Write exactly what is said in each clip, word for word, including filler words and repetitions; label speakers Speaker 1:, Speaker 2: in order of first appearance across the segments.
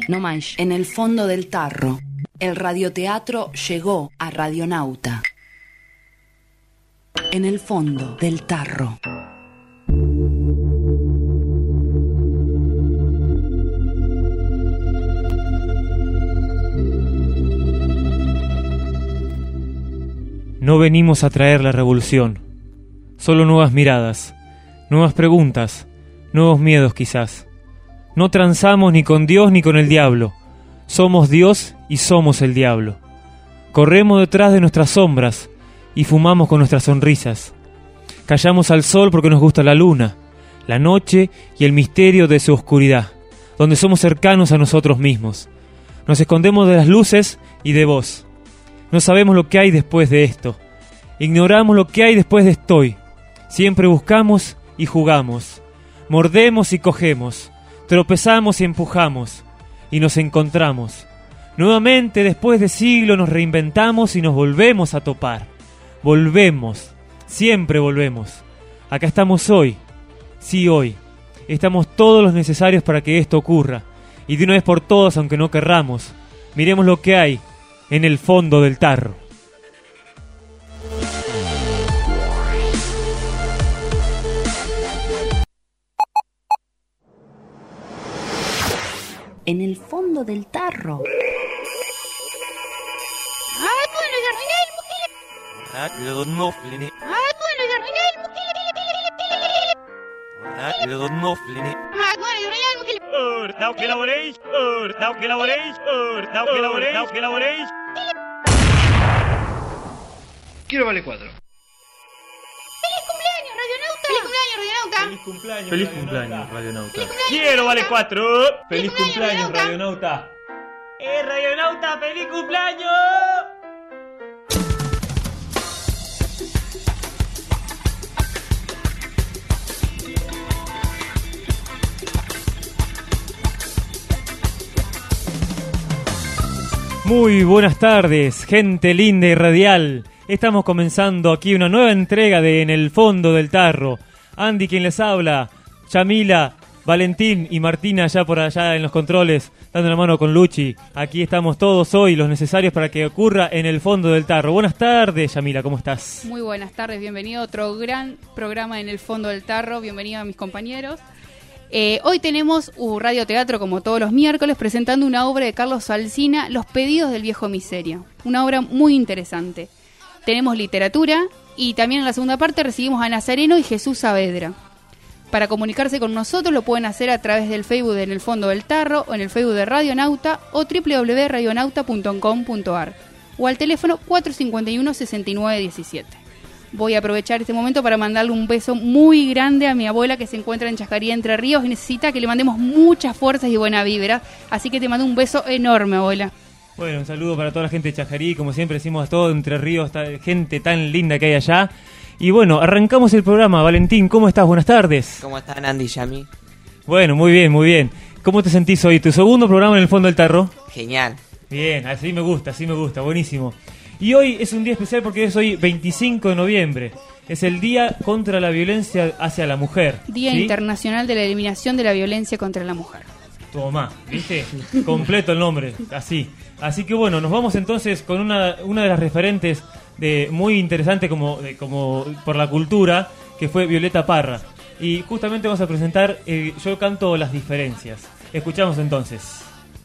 Speaker 1: no más. En el fondo del tarro, el radioteatro llegó a Radionauta. En el fondo del tarro.
Speaker 2: No venimos a traer la revolución, solo nuevas miradas, nuevas preguntas, nuevos miedos quizás. No transamos ni con Dios ni con el diablo, somos Dios y somos el diablo. Corremos detrás de nuestras sombras y fumamos con nuestras sonrisas. Callamos al sol porque nos gusta la luna, la noche y el misterio de su oscuridad, donde somos cercanos a nosotros mismos. Nos escondemos de las luces y de vos. No sabemos lo que hay después de esto. Ignoramos lo que hay después de estoy. Siempre buscamos y jugamos. Mordemos y cogemos. Tropezamos y empujamos. Y nos encontramos. Nuevamente, después de siglos, nos reinventamos y nos volvemos a topar. Volvemos. Siempre volvemos. Acá estamos hoy. Sí, hoy. Estamos todos los necesarios para que esto ocurra. Y de una vez por todas, aunque no querramos. Miremos lo que hay en el fondo del tarro.
Speaker 1: En el fondo del tarro.
Speaker 3: Quiero vale cuatro.
Speaker 4: ¡Feliz cumpleaños, Radionauta! ¡Feliz cumpleaños, Radionauta!
Speaker 2: Feliz cumpleaños, Radionauta. ¡Quiero vale cuatro! ¡Feliz cumpleaños, Radionauta! ¡Eh, Radionauta, feliz cumpleaños! Muy buenas tardes, gente linda y radial. Estamos comenzando aquí una nueva entrega de En el fondo del tarro. Andy quien les habla, Yamila, Valentín y Martina allá por allá en los controles, dando la mano con Luchi. Aquí estamos todos hoy, los necesarios para que ocurra En el fondo del tarro. Buenas tardes, Yamila, ¿cómo estás?
Speaker 5: Muy buenas tardes, bienvenido a otro gran programa En el fondo del tarro. Bienvenido a mis compañeros. Eh, hoy tenemos un radioteatro, como todos los miércoles, presentando una obra de Carlos Alsina, Los pedidos del viejo Miseria. Una obra muy interesante. Tenemos literatura y también en la segunda parte recibimos a Nazareno y Jesús Saavedra. Para comunicarse con nosotros lo pueden hacer a través del Facebook de En el fondo del tarro o en el Facebook de Radionauta o doble u doble u doble u punto radionauta punto com punto a r o al teléfono cuatro cinco uno, seis nueve uno siete. Voy a aprovechar este momento para mandarle un beso muy grande a mi abuela que se encuentra en Chajarí, Entre Ríos, y necesita que le mandemos muchas fuerzas y buena vibra. Así que te mando un beso enorme, abuela.
Speaker 2: Bueno, un saludo para toda la gente de Chajarí, como siempre decimos a todo Entre Ríos, gente tan linda que hay allá. Y bueno, arrancamos el programa. Valentín, ¿cómo estás? Buenas tardes.
Speaker 6: ¿Cómo están, Andy y Yami?
Speaker 2: Bueno, muy bien, muy bien. ¿Cómo te sentís hoy? ¿Tu segundo programa en el fondo del tarro?
Speaker 6: Genial.
Speaker 2: Bien, así me gusta, así me gusta, buenísimo. Y hoy es un día especial porque es hoy veinticinco de noviembre. Es el Día contra la Violencia hacia la Mujer.
Speaker 5: Día
Speaker 2: ¿sí?
Speaker 5: Internacional de la Eliminación de la Violencia contra la Mujer.
Speaker 2: Toma, ¿viste? Completo el nombre, así. Así que bueno, nos vamos entonces con una, una de las referentes de muy interesante como, de, como por la cultura, que fue Violeta Parra. Y justamente vamos a presentar eh, Yo canto las diferencias. Escuchamos entonces.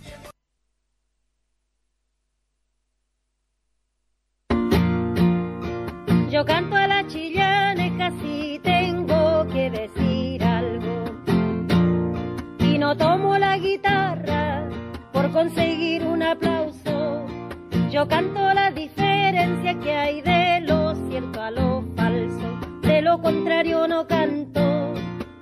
Speaker 7: Yo canto a la chillaneja si tengo que decir algo y no tomo la guitarra por conseguir un aplauso. Yo canto la diferencia que hay de lo cierto a lo falso, de lo contrario no canto.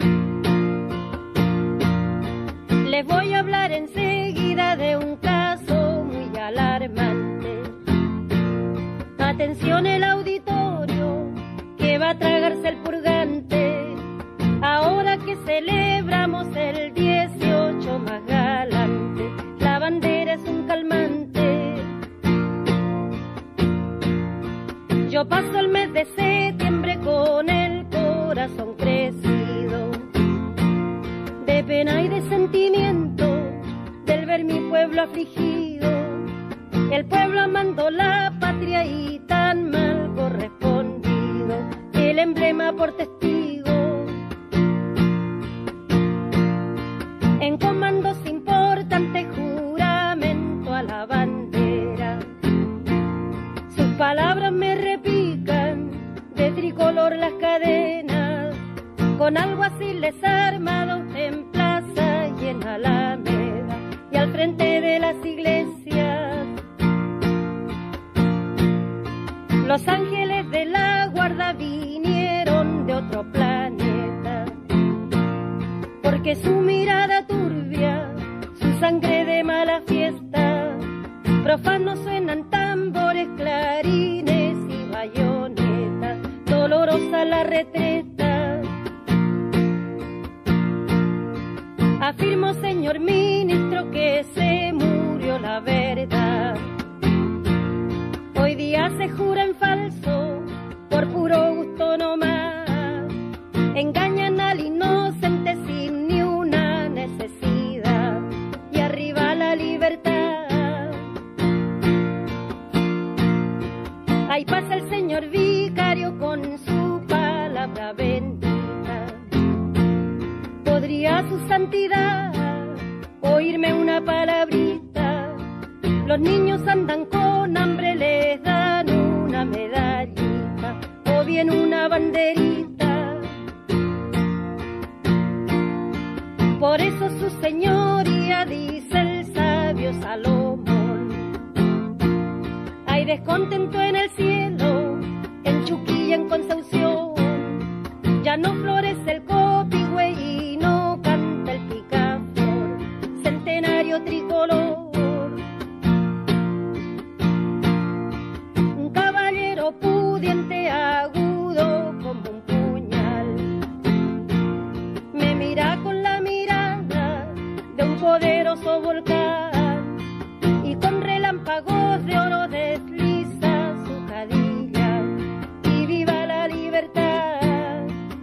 Speaker 7: Les voy a hablar enseguida de un caso muy alarmante. Atención el auditorio que va a tragarse el purgante, ahora que celebramos el dieciocho más galante, la bandera es un calmante. Yo paso el mes de septiembre con el corazón crecido, de pena y de sentimiento, del ver mi pueblo afligido. El pueblo amando la patria y tan mal correspondido, el emblema por testigo. En comandos importantes, juramento a la bandera. Sus palabras me repican, de tricolor las cadenas, con alguaciles armados en plaza y en alameda, y al frente de las iglesias. Los ángeles de la guarda vinieron de otro planeta, porque su mirada turbia, su sangre de mala fiesta, profanos suenan tambores, clarines y bayonetas, dolorosa la retreta. Afirmo, señor ministro, que se murió la verdad. Hoy día se jura en falso, por puro gusto nomás. Engañan al inocente sin ni una necesidad. Y arriba la libertad. Ahí pasa el señor vicario con su palabra bendita. ¿Podría su santidad oírme una palabrita? Los niños andan con hambre, les dan una medallita o bien una banderita. Por eso su señoría, dice el sabio Salomón, hay descontento en el cielo, en Chuquilla, en Concepción. Ya no florece el copihue y no canta el picaflor, centenario tricolor. Pudiente, agudo como un puñal, me mira con la mirada de un poderoso volcán, y con relámpagos de oro desliza su cadilla, y viva la libertad.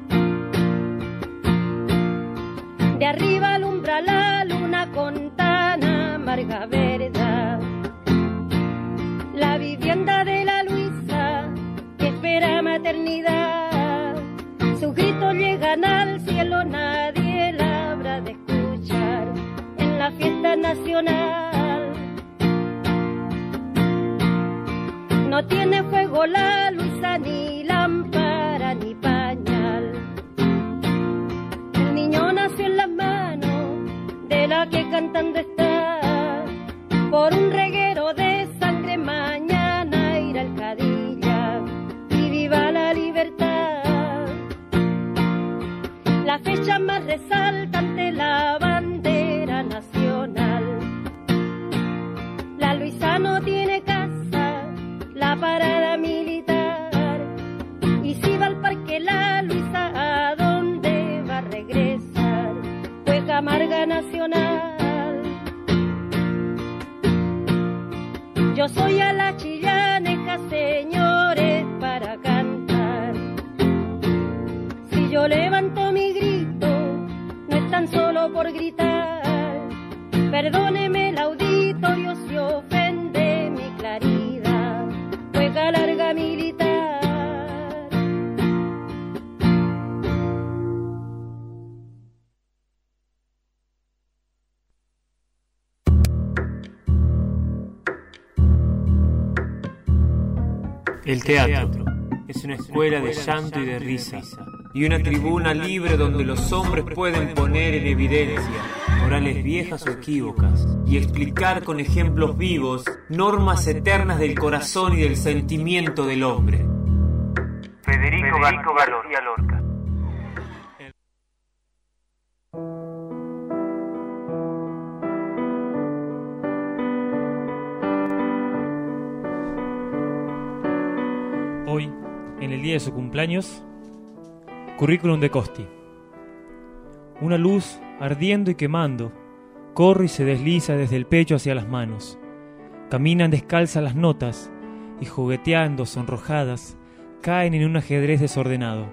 Speaker 7: De arriba alumbra la luna con tan amarga verdad, la vivienda de la Luisa que espera maternidad. Sus gritos llegan al cielo, nadie la habrá de escuchar en la fiesta nacional. No tiene fuego la Luisa, ni lámpara, ni pañal. El niño nació en las manos de la que cantando está, por un reguero de sangre mañana irá el Cadilla, y viva la libertad. La fecha más resaltante, la bandera nacional. La Luisa no tiene casa, la parada militar, y si va al parque la Luisa, ¿a dónde va a regresar? Pues Camarga Nacional. Yo soy a la chillaneja, señores, para cantar. Si yo levanto mi grito, no es tan solo por gritar. Perdóneme el auditorio si ofende mi claridad, juega larga militar.
Speaker 2: El teatro es una escuela de llanto y de risa, y una tribuna libre donde los hombres pueden poner en evidencia morales viejas o equívocas y explicar con ejemplos vivos normas eternas del corazón y del sentimiento del hombre.
Speaker 6: Federico García Lorca.
Speaker 2: Hoy, en el día de su cumpleaños, currículum de Costi. Una luz ardiendo y quemando corre y se desliza desde el pecho hacia las manos. Caminan descalzas las notas y jugueteando, sonrojadas, caen en un ajedrez desordenado.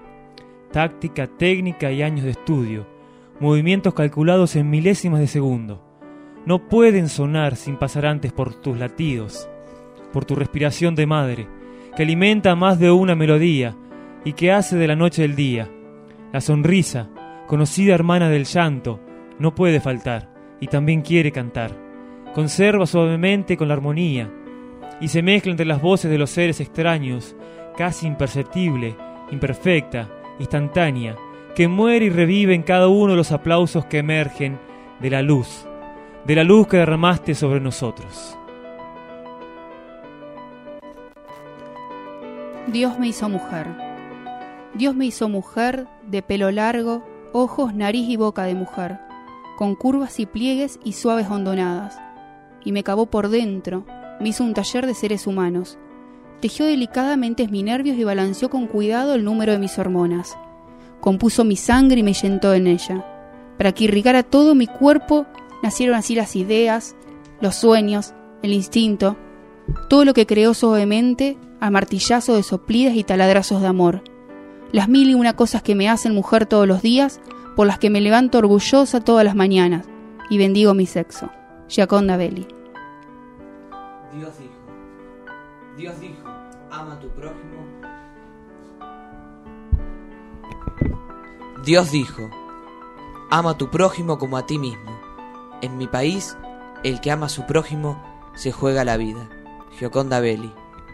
Speaker 2: Táctica, técnica y años de estudio, movimientos calculados en milésimas de segundo. no pueden sonar sin pasar antes por tus latidos, por tu respiración de madre, que alimenta más de una melodía y que hace de la noche el día. La sonrisa, conocida hermana del llanto, no puede faltar y también quiere cantar. Conserva suavemente con la armonía y se mezcla entre las voces de los seres extraños, casi imperceptible, imperfecta, instantánea, que muere y revive en cada uno de los aplausos que emergen de la luz, de la luz que derramaste sobre nosotros.
Speaker 5: Dios me hizo mujer. Dios me hizo mujer, de pelo largo, ojos, nariz y boca de mujer, con curvas y pliegues y suaves hondonadas. Y me cavó por dentro, me hizo un taller de seres humanos. Tejió delicadamente mis nervios y balanceó con cuidado el número de mis hormonas. Compuso mi sangre y me llenó en ella. Para que irrigara todo mi cuerpo, nacieron así las ideas, los sueños, el instinto, todo lo que creó suavemente a martillazo de soplidas y taladrazos de amor. Las mil y una cosas que me hacen mujer todos los días, por las que me levanto orgullosa todas las mañanas y bendigo mi sexo. Gioconda Belli.
Speaker 8: Dios dijo, Dios dijo, ama a tu prójimo. Dios dijo, ama a tu prójimo como a ti mismo. En mi país, el que ama a su prójimo se juega la vida. Gioconda Belli.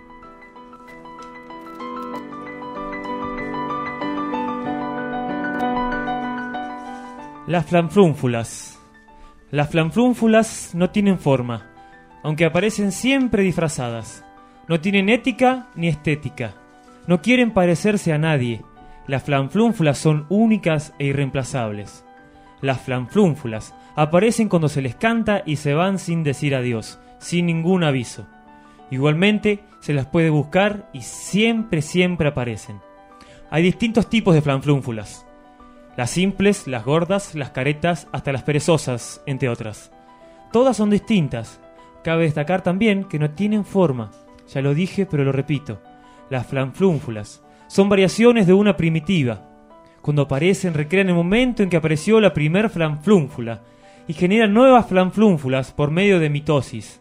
Speaker 2: Las flanflúnfulas. Las flanflúnfulas no tienen forma, aunque aparecen siempre disfrazadas. No tienen ética ni estética. No quieren parecerse a nadie. Las flanflúnfulas son únicas e irreemplazables. Las flanflúnfulas aparecen cuando se les canta y se van sin decir adiós, sin ningún aviso. Igualmente se las puede buscar y siempre, siempre aparecen. Hay distintos tipos de flanflúnfulas. Las simples, las gordas, las caretas, hasta las perezosas, entre otras. Todas son distintas. Cabe destacar también que no tienen forma. Ya lo dije, pero lo repito. Las flanflúnfulas son variaciones de una primitiva. Cuando aparecen, recrean el momento en que apareció la primer flanflúnfula y generan nuevas flanflúnfulas por medio de mitosis.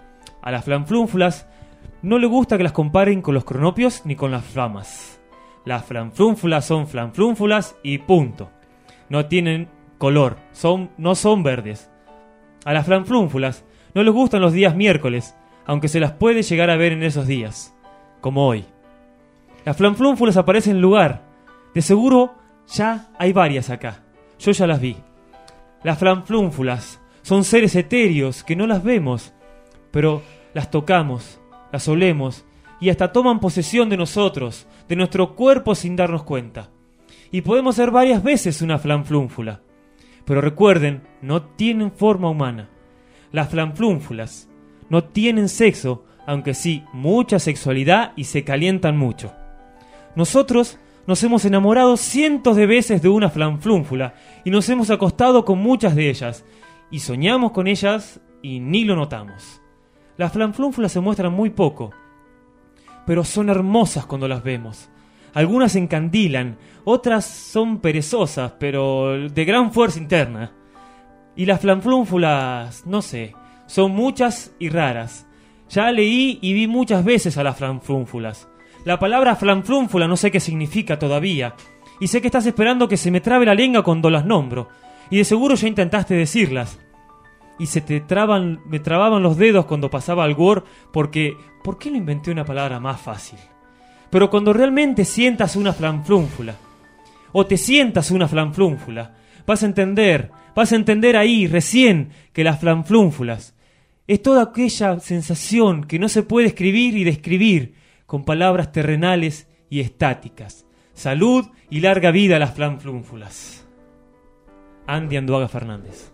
Speaker 2: A las flanflúnfulas no le gusta que las comparen con los cronopios ni con las flamas. Las flanflúnfulas son flanflúnfulas y punto. No tienen color, son, no son verdes. A las flanflúnfulas no les gustan los días miércoles, aunque se las puede llegar a ver en esos días, como hoy. Las flanflúnfulas aparecen en lugar. De seguro ya hay varias acá. Yo ya las vi. Las flanflúnfulas son seres etéreos que no las vemos, pero las tocamos, las olemos y hasta toman posesión de nosotros, de nuestro cuerpo sin darnos cuenta. Y podemos ser varias veces una flanflúnfula. Pero recuerden, no tienen forma humana. Las flanflúnfulas no tienen sexo, aunque sí mucha sexualidad y se calientan mucho. Nosotros nos hemos enamorado cientos de veces de una flanflúnfula y nos hemos acostado con muchas de ellas y soñamos con ellas y ni lo notamos. Las flanflúnfulas se muestran muy poco, pero son hermosas cuando las vemos. Algunas encandilan, otras son perezosas, pero de gran fuerza interna. Y las flanflúnfulas, no sé, son muchas y raras. Ya leí y vi muchas veces a las flanflúnfulas. La palabra flanflúnfula no sé qué significa todavía, y sé que estás esperando que se me trabe la lengua cuando las nombro, y de seguro ya intentaste decirlas. Y se te traban, me trababan los dedos cuando pasaba al Word, porque ¿por qué no inventé una palabra más fácil? Pero cuando realmente sientas una flanflúnfula, o te sientas una flanflúnfula, vas a entender, vas a entender ahí recién que las flanflúnfulas es toda aquella sensación que no se puede escribir y describir con palabras terrenales y estáticas. Salud y larga vida a las flanflúnfulas. Andy Anduaga Fernández.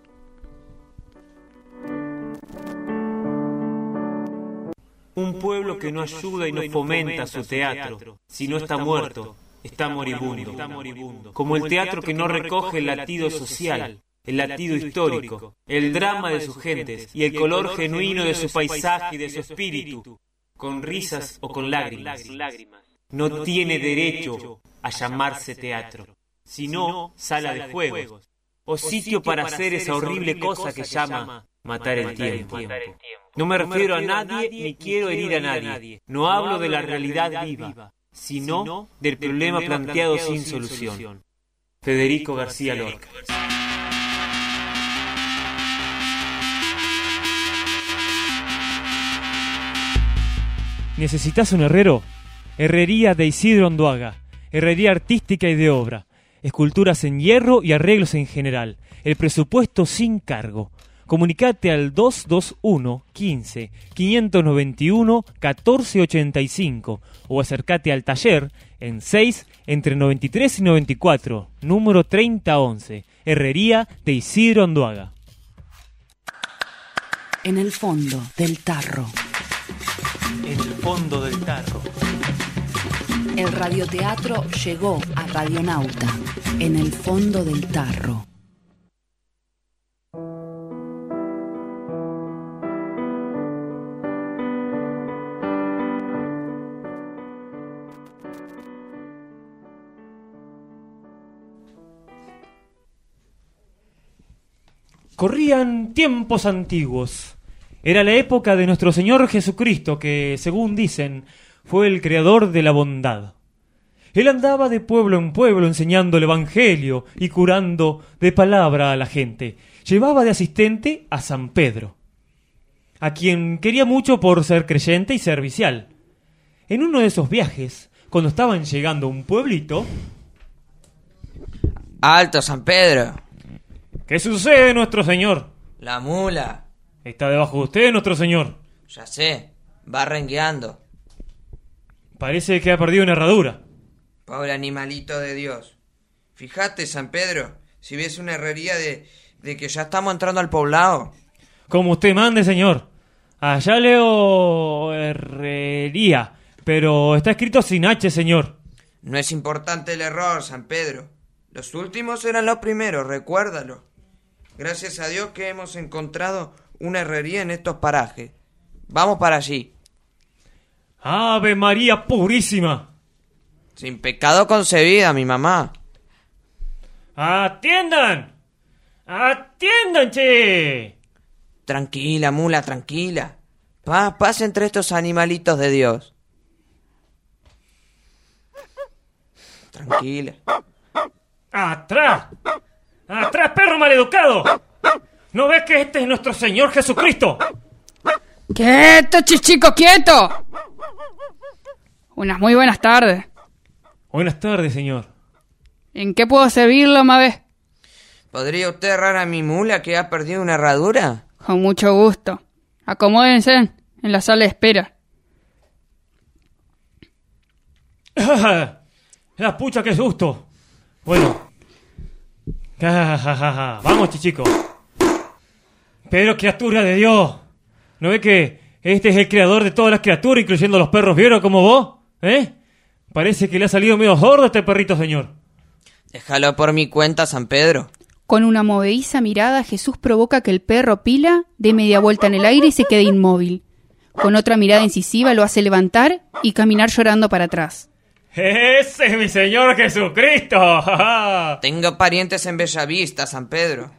Speaker 9: Un pueblo que no ayuda y no fomenta su teatro, si no está muerto, está moribundo. Como el teatro que no recoge el latido social, el latido histórico, el drama de sus gentes y el color genuino de su paisaje y de su espíritu, con risas o con lágrimas. No tiene derecho a llamarse teatro, sino sala de juegos, o sitio para hacer esa horrible cosa que llama matar el tiempo. No me refiero a nadie ni quiero herir a nadie. No hablo de la realidad viva, sino del problema planteado sin solución. Federico García Lorca.
Speaker 2: ¿Necesitas un herrero? Herrería de Isidro Ondoaga. Herrería artística y de obra. Esculturas en hierro y arreglos en general. El presupuesto sin cargo. Comunicate al dos dos uno, quince, quinientos noventa y uno, catorce ochenta y cinco o acércate al taller en seis entre noventa y tres y noventa y cuatro, número treinta once. Herrería de Isidro Ondoaga.
Speaker 1: En el fondo del tarro.
Speaker 2: En el fondo del tarro.
Speaker 1: El radioteatro llegó a Radionauta. En el fondo del tarro.
Speaker 2: Corrían tiempos antiguos. Era la época de nuestro Señor Jesucristo, que, según dicen, fue el creador de la bondad. Él andaba de pueblo en pueblo enseñando el evangelio y curando de palabra a la gente. Llevaba de asistente a San Pedro, a quien quería mucho por ser creyente y servicial. En uno de esos viajes, cuando estaban llegando a un pueblito...
Speaker 8: ¡Alto, San Pedro!
Speaker 2: ¿Qué sucede, nuestro señor?
Speaker 8: La mula.
Speaker 2: Está debajo de usted, nuestro señor.
Speaker 8: Ya sé, va rengueando.
Speaker 2: Parece que ha perdido una herradura.
Speaker 8: Pobre animalito de Dios. Fíjate, San Pedro, si ves una herrería de, de que ya estamos entrando al poblado.
Speaker 2: Como usted mande, señor. Allá leo herrería, pero está escrito sin H, señor.
Speaker 8: No es importante el error, San Pedro. Los últimos eran los primeros, recuérdalo. Gracias a Dios que hemos encontrado una herrería en estos parajes. Vamos para allí.
Speaker 2: ¡Ave María Purísima!
Speaker 8: Sin pecado concebida, mi mamá.
Speaker 2: ¡Atiendan! ¡Atiendan, che!
Speaker 8: Tranquila, mula, tranquila. Paz, paz entre estos animalitos de Dios. Tranquila.
Speaker 2: ¡Atrás! ¡Atrás, perro maleducado! ¿No ves que este es nuestro Señor Jesucristo?
Speaker 5: ¡Quieto, chichico, quieto! Unas muy buenas tardes.
Speaker 2: Buenas tardes, señor.
Speaker 5: ¿En qué puedo servirlo, Mabé?
Speaker 8: ¿Podría usted errar a mi mula que ha perdido una herradura?
Speaker 5: Con mucho gusto. Acomódense en la sala de espera.
Speaker 2: ¡La pucha, qué susto! Bueno. Vamos, chichico. Pero, criatura de Dios, ¿no ve que este es el creador de todas las criaturas, incluyendo los perros viejos como vos? ¿Eh? Parece que le ha salido medio sordo a este perrito, señor.
Speaker 8: Déjalo por mi cuenta, San Pedro.
Speaker 5: Con una movediza mirada, Jesús provoca que el perro Pila dé media vuelta en el aire y se quede inmóvil. Con otra mirada incisiva lo hace levantar y caminar llorando para atrás.
Speaker 2: ¡Ese es mi Señor Jesucristo!
Speaker 8: Tengo parientes en Bellavista, San Pedro.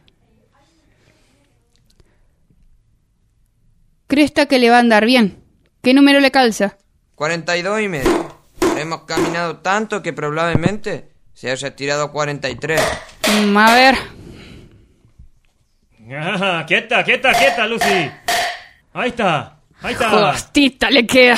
Speaker 5: Cresta que le va a andar bien. ¿Qué número le calza?
Speaker 8: Cuarenta y dos y medio. Hemos caminado tanto que probablemente se haya tirado cuarenta y tres.
Speaker 5: Mm, a ver.
Speaker 2: Ah, quieta, quieta, quieta, Lucy. Ahí está, ahí está.
Speaker 5: Justita le queda.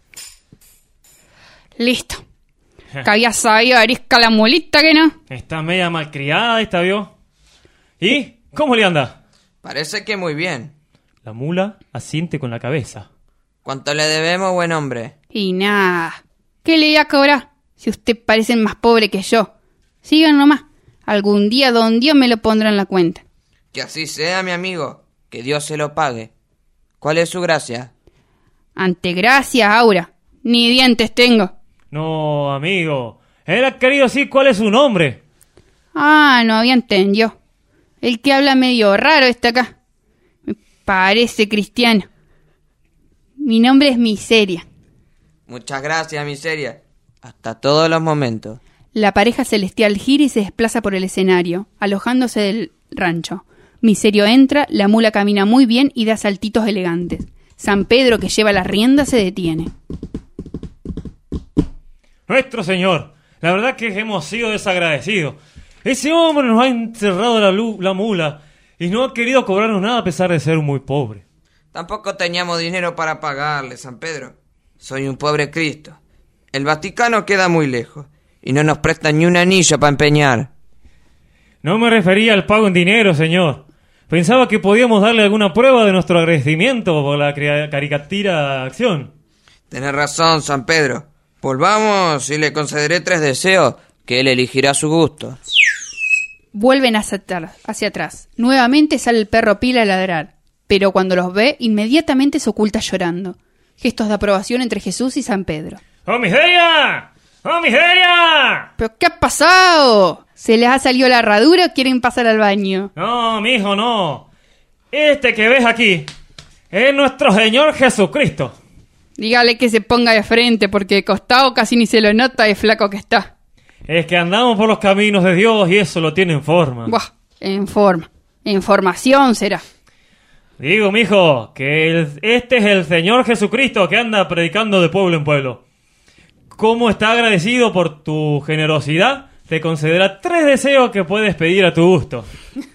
Speaker 5: Listo. Que había sabido arisca la mulita, ¿que no?
Speaker 2: Está media malcriada esta, ¿vio? ¿Y? ¿Cómo le anda?
Speaker 8: Parece que muy bien.
Speaker 2: La mula asiente con la cabeza.
Speaker 8: ¿Cuánto le debemos, buen hombre?
Speaker 5: Y nada. ¿Qué le voy a cobrar? Si usted parece más pobre que yo. Sigan nomás. Algún día don Dios me lo pondrá en la cuenta.
Speaker 8: Que así sea, mi amigo. Que Dios se lo pague. ¿Cuál es su gracia?
Speaker 5: Ante gracia, Aura. Ni dientes tengo.
Speaker 2: No, amigo. Él ha querido decir cuál es su nombre.
Speaker 5: Ah, no había entendido. El que habla medio raro está acá. Me parece cristiano. Mi nombre es Miseria.
Speaker 8: Muchas gracias, Miseria. Hasta todos los momentos.
Speaker 5: La pareja celestial gira y se desplaza por el escenario, alojándose del rancho. Miserio entra, la mula camina muy bien y da saltitos elegantes. San Pedro, que lleva las riendas, se detiene.
Speaker 2: Nuestro señor, la verdad que hemos sido desagradecidos. Ese hombre nos ha encerrado la, lu- la mula y no ha querido cobrarnos nada a pesar de ser muy pobre.
Speaker 8: Tampoco teníamos dinero para pagarle, San Pedro. Soy un pobre Cristo. El Vaticano queda muy lejos y no nos prestan ni un anillo para empeñar.
Speaker 2: No me refería al pago en dinero, señor. Pensaba que podíamos darle alguna prueba de nuestro agradecimiento por la cri- caricatura acción.
Speaker 8: Tenés razón, San Pedro. Volvamos y le concederé tres deseos que él elegirá a su gusto.
Speaker 5: Vuelven hacia atrás, hacia atrás. Nuevamente sale el perro Pila a ladrar, pero cuando los ve, inmediatamente se oculta llorando. Gestos de aprobación entre Jesús y San Pedro.
Speaker 2: ¡Oh, miseria! ¡Oh, miseria!
Speaker 5: ¿Pero qué ha pasado? ¿Se les ha salido la herradura o quieren pasar al baño?
Speaker 2: No, mijo, no. Este que ves aquí es nuestro Señor Jesucristo.
Speaker 5: Dígale que se ponga de frente, porque de costado casi ni se lo nota de flaco que está.
Speaker 2: Es que andamos por los caminos de Dios y eso lo tiene en forma.
Speaker 5: Buah, en forma. En formación será.
Speaker 2: Digo, mijo, que el- este es el Señor Jesucristo que anda predicando de pueblo en pueblo. Como está agradecido por tu generosidad, te concederá tres deseos que puedes pedir a tu gusto.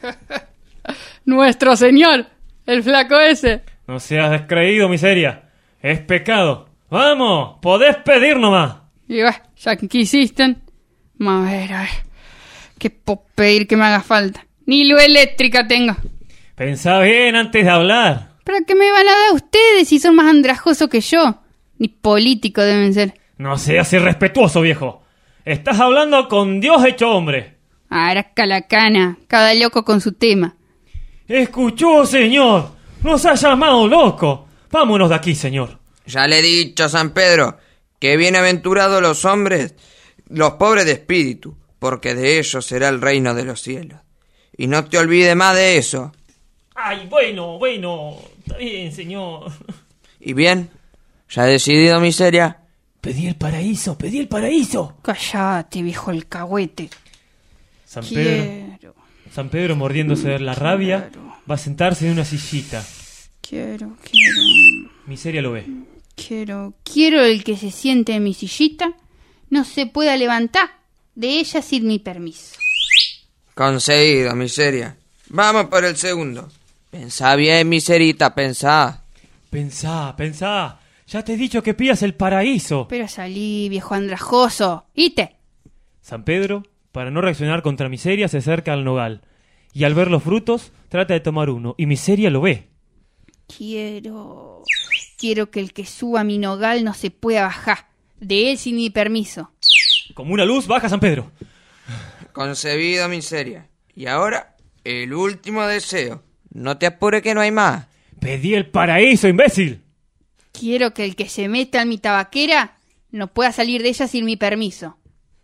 Speaker 5: Nuestro señor, el flaco ese.
Speaker 2: No seas descreído, miseria. Es pecado. Vamos, podés pedir nomás.
Speaker 5: Y bah, ya que quisisten. A ver, a ver. ¿Qué puedo pedir que me haga falta? Ni luz eléctrica tengo.
Speaker 2: Pensá bien antes de hablar.
Speaker 5: ¿Pero qué me van a dar ustedes si son más andrajosos que yo? Ni políticos deben ser.
Speaker 2: No seas irrespetuoso, viejo. Estás hablando con Dios hecho hombre.
Speaker 5: Ahora calacana, cada loco con su tema.
Speaker 2: Escuchó, señor. Nos ha llamado loco. Vámonos de aquí, señor.
Speaker 8: Ya le he dicho, San Pedro, que bienaventurados los hombres, los pobres de espíritu, porque de ellos será el reino de los cielos. Y no te olvides más de eso.
Speaker 2: Ay, bueno, bueno. Está bien, señor.
Speaker 8: ¿Y bien? ¿Ya he decidido, miseria?
Speaker 2: Pedí el paraíso, pedí el paraíso.
Speaker 5: Cállate, viejo alcahuete.
Speaker 2: San Pedro,
Speaker 5: Quiero,
Speaker 2: San Pedro mordiéndose de la rabia, va a sentarse en una sillita.
Speaker 5: quiero, quiero,
Speaker 2: Miseria lo ve.
Speaker 5: quiero, quiero el que se siente en mi sillita no se pueda levantar de ella sin mi permiso.
Speaker 8: Conseguido, miseria. Vamos por el segundo. Pensá bien, miserita, pensá.
Speaker 2: Pensá, pensá. Ya te he dicho que pidas el paraíso.
Speaker 5: Pero salí, viejo andrajoso. ¿Ite?
Speaker 2: San Pedro, para no reaccionar contra Miseria, se acerca al nogal. Y al ver los frutos, trata de tomar uno. Y Miseria lo ve.
Speaker 5: Quiero... Quiero que el que suba a mi nogal no se pueda bajar. De él sin mi permiso.
Speaker 2: Como una luz, baja San Pedro.
Speaker 8: Concebido, miseria. Y ahora, el último deseo. No te apures que no hay más.
Speaker 2: Pedí el paraíso, imbécil.
Speaker 5: Quiero que el que se meta en mi tabaquera no pueda salir de ella sin mi permiso.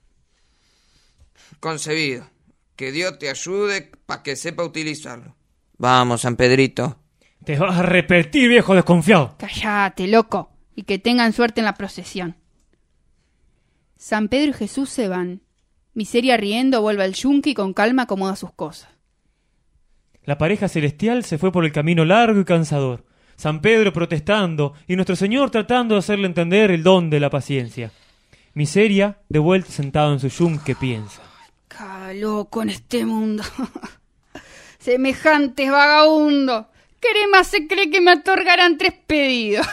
Speaker 8: Concebido. Que Dios te ayude para que sepa utilizarlo. Vamos, San Pedrito.
Speaker 2: Te vas a repetir, viejo desconfiado.
Speaker 5: Cállate, loco, y que tengan suerte en la procesión. San Pedro y Jesús se van. Miseria riendo vuelve al yunque y con calma acomoda sus cosas.
Speaker 2: La pareja celestial se fue por el camino largo y cansador. San Pedro protestando y nuestro Señor tratando de hacerle entender el don de la paciencia. Miseria, de vuelta sentado en su yunque, piensa.
Speaker 5: Cada loco en este mundo. Semejantes vagabundos. ¿Qué más se cree que me otorgarán tres pedidos?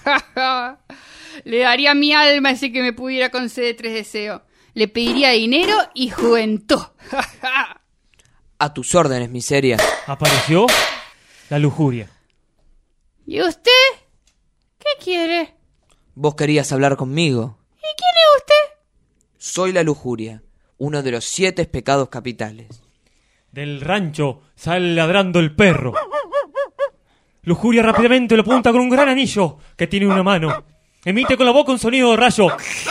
Speaker 5: Le daría mi alma a ese que me pudiera conceder tres deseos. Le pediría dinero y juventud.
Speaker 8: A tus órdenes, miseria.
Speaker 2: Apareció la lujuria.
Speaker 5: ¿Y usted? ¿Qué quiere?
Speaker 8: Vos querías hablar conmigo.
Speaker 5: ¿Y quién es usted?
Speaker 8: Soy la lujuria, uno de los siete pecados capitales.
Speaker 2: Del rancho sale ladrando el perro. Lujuria rápidamente lo apunta con un gran anillo que tiene en una mano. Emite con la boca un sonido de rayo.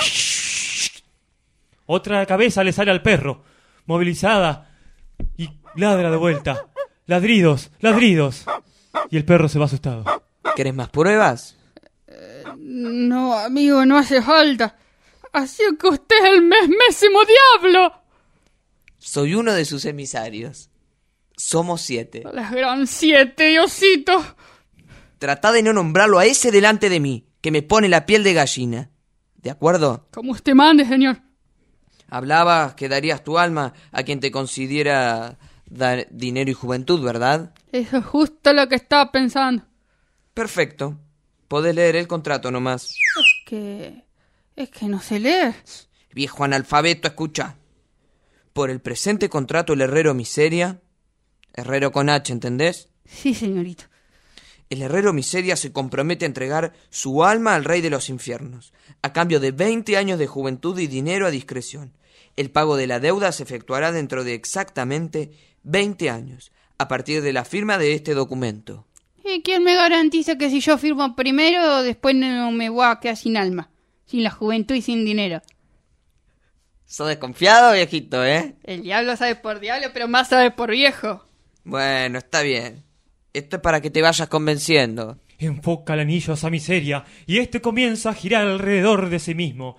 Speaker 2: Otra cabeza le sale al perro, movilizada, y ladra de vuelta. Ladridos, ladridos. Y el perro se va asustado.
Speaker 8: ¿Querés más pruebas?
Speaker 5: Eh, no, amigo, no hace falta. Así que usted es el mesmésimo diablo.
Speaker 8: Soy uno de sus emisarios. Somos siete.
Speaker 5: Las gran siete, Diosito.
Speaker 8: Tratá de no nombrarlo a ese delante de mí, que me pone la piel de gallina. ¿De acuerdo?
Speaker 5: Como usted mande, señor.
Speaker 8: Hablabas que darías tu alma a quien te considera dar dinero y juventud, ¿verdad?
Speaker 5: Eso es justo lo que estaba pensando.
Speaker 8: Perfecto. Podés leer el contrato nomás.
Speaker 5: Es que... es que no sé leer.
Speaker 8: Viejo analfabeto, escucha. Por el presente contrato el herrero Miseria... Herrero con H, ¿entendés?
Speaker 5: Sí, señorito.
Speaker 8: El herrero Miseria se compromete a entregar su alma al rey de los infiernos, a cambio de veinte años de juventud y dinero a discreción. El pago de la deuda se efectuará dentro de exactamente veinte años, a partir de la firma de este documento.
Speaker 5: ¿Y quién me garantiza que si yo firmo primero, después no me voy a quedar sin alma, sin la juventud y sin dinero?
Speaker 8: ¿Sos desconfiado, viejito, eh?
Speaker 5: El diablo sabe por diablo, pero más sabe por viejo.
Speaker 8: Bueno, está bien. Esto es para que te vayas convenciendo.
Speaker 2: Enfoca el anillo a esa miseria y este comienza a girar alrededor de sí mismo.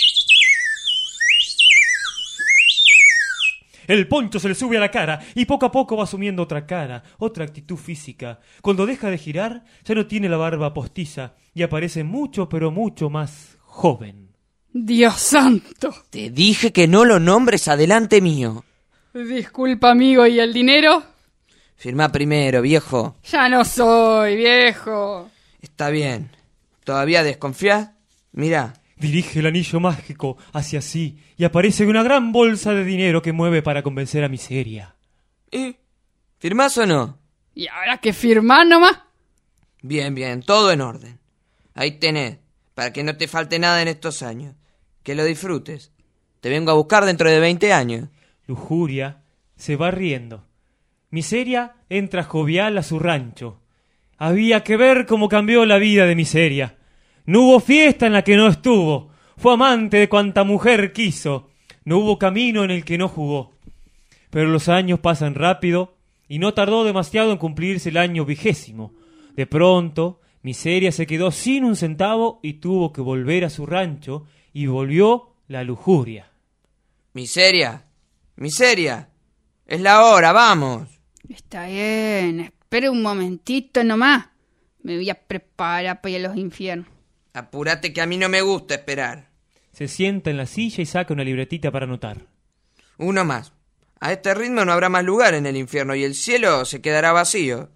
Speaker 2: El poncho se le sube a la cara y poco a poco va asumiendo otra cara, otra actitud física. Cuando deja de girar, ya no tiene la barba postiza y aparece mucho, pero mucho más joven.
Speaker 5: ¡Dios santo!
Speaker 8: Te dije que no lo nombres adelante mío.
Speaker 5: Disculpa, amigo, ¿y el dinero?
Speaker 8: Firmá primero, viejo.
Speaker 5: Ya no soy, viejo.
Speaker 8: Está bien. ¿Todavía desconfías? Mirá.
Speaker 2: Dirige el anillo mágico hacia sí y aparece una gran bolsa de dinero que mueve para convencer a Miseria.
Speaker 8: ¿Y? ¿Firmás o no?
Speaker 5: ¿Y ahora que firmar nomás?
Speaker 8: Bien, bien, todo en orden. Ahí tenés, para que no te falte nada en estos años. Que lo disfrutes. Te vengo a buscar dentro de veinte años.
Speaker 2: Lujuria se va riendo. Miseria entra jovial a su rancho. Había que ver cómo cambió la vida de Miseria. No hubo fiesta en la que no estuvo. Fue amante de cuanta mujer quiso. No hubo camino en el que no jugó. Pero los años pasan rápido y no tardó demasiado en cumplirse el año vigésimo. De pronto, Miseria se quedó sin un centavo y tuvo que volver a su rancho y volvió la lujuria.
Speaker 8: Miseria, Miseria, es la hora, vamos.
Speaker 5: Está bien, espere un momentito nomás. Me voy a preparar para ir a los infiernos.
Speaker 8: Apúrate que a mí no me gusta esperar.
Speaker 2: Se sienta en la silla y saca una libretita para anotar.
Speaker 8: Uno más. A este ritmo no habrá más lugar en el infierno y el cielo se quedará vacío.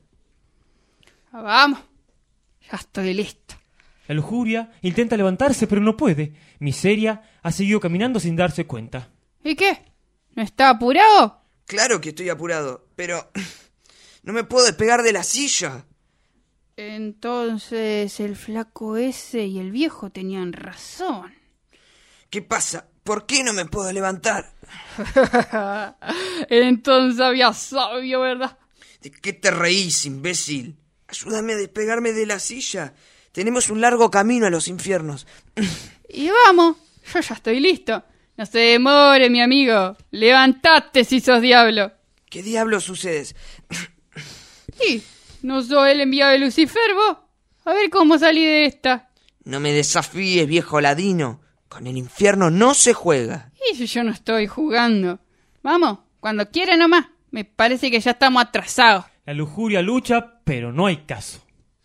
Speaker 5: Vamos, ya estoy listo.
Speaker 2: La lujuria intenta levantarse pero no puede. Miseria ha seguido caminando sin darse cuenta.
Speaker 5: ¿Y qué? ¿No está apurado?
Speaker 8: Claro que estoy apurado, pero no me puedo despegar de la silla.
Speaker 5: Entonces el flaco ese y el viejo tenían razón.
Speaker 8: ¿Qué pasa? ¿Por qué no me puedo levantar?
Speaker 5: Entonces había sabio, ¿verdad?
Speaker 8: ¿De qué te reís, imbécil? Ayúdame a despegarme de la silla. Tenemos un largo camino a los infiernos.
Speaker 5: Y vamos, yo ya estoy listo. No se demore, mi amigo. Levantate si sos diablo.
Speaker 8: ¿Qué diablo sucede?
Speaker 5: ¿Y no soy el enviado de Lucifer, vos? A ver cómo salí de esta.
Speaker 8: No me desafíes, viejo ladino. Con el infierno no se juega.
Speaker 5: Y si yo no estoy jugando. Vamos, cuando quiera nomás. Me parece que ya estamos atrasados.
Speaker 2: La lujuria lucha, pero no hay caso.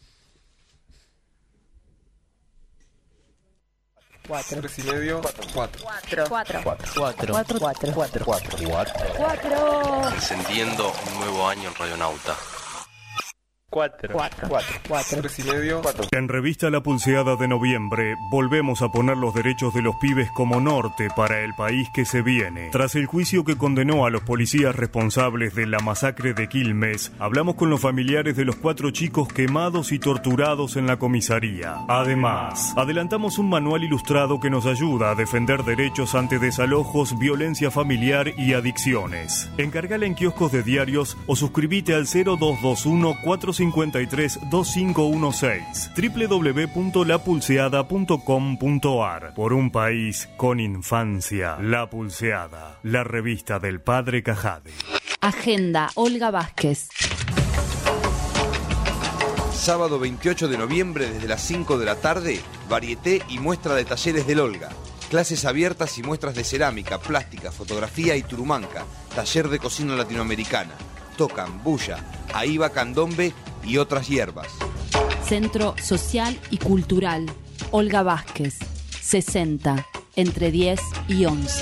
Speaker 10: Cuatro. Tres y medio. Cuatro. Cuatro.
Speaker 11: Cuatro. Cuatro.
Speaker 10: Cuatro.
Speaker 11: Cuatro. Cuatro. Cuatro.
Speaker 10: Cuatro. Cuatro.
Speaker 11: Cuatro.
Speaker 12: Encendiendo un nuevo año en Radionauta.
Speaker 10: Cuatro. Cuatro. Cuatro. Cuatro. Tres y medio. Cuatro.
Speaker 13: En revista La Pulseada de noviembre, volvemos a poner los derechos de los pibes como norte para el país que se viene. Tras el juicio que condenó a los policías responsables de la masacre de Quilmes, hablamos con los familiares de los cuatro chicos quemados y torturados en la comisaría. Además, adelantamos un manual ilustrado que nos ayuda a defender derechos ante desalojos, violencia familiar y adicciones. Encargala en kioscos de diarios o suscríbete al cero dos dos uno cuatro cinco tres dos cinco uno seis doble u doble u doble u punto la pulseada punto com punto a r. Por un país con infancia. La Pulseada, la revista del padre Cajade.
Speaker 1: Agenda, Olga Vázquez.
Speaker 14: Sábado veintiocho de noviembre desde las cinco de la tarde, varieté y muestra de talleres del Olga. Clases abiertas y muestras de cerámica, plástica, fotografía y turumanca. Taller de cocina latinoamericana. tocan bulla, aiba, candombe y otras hierbas.
Speaker 1: Centro Social y Cultural Olga Vázquez, sesenta, entre diez y once.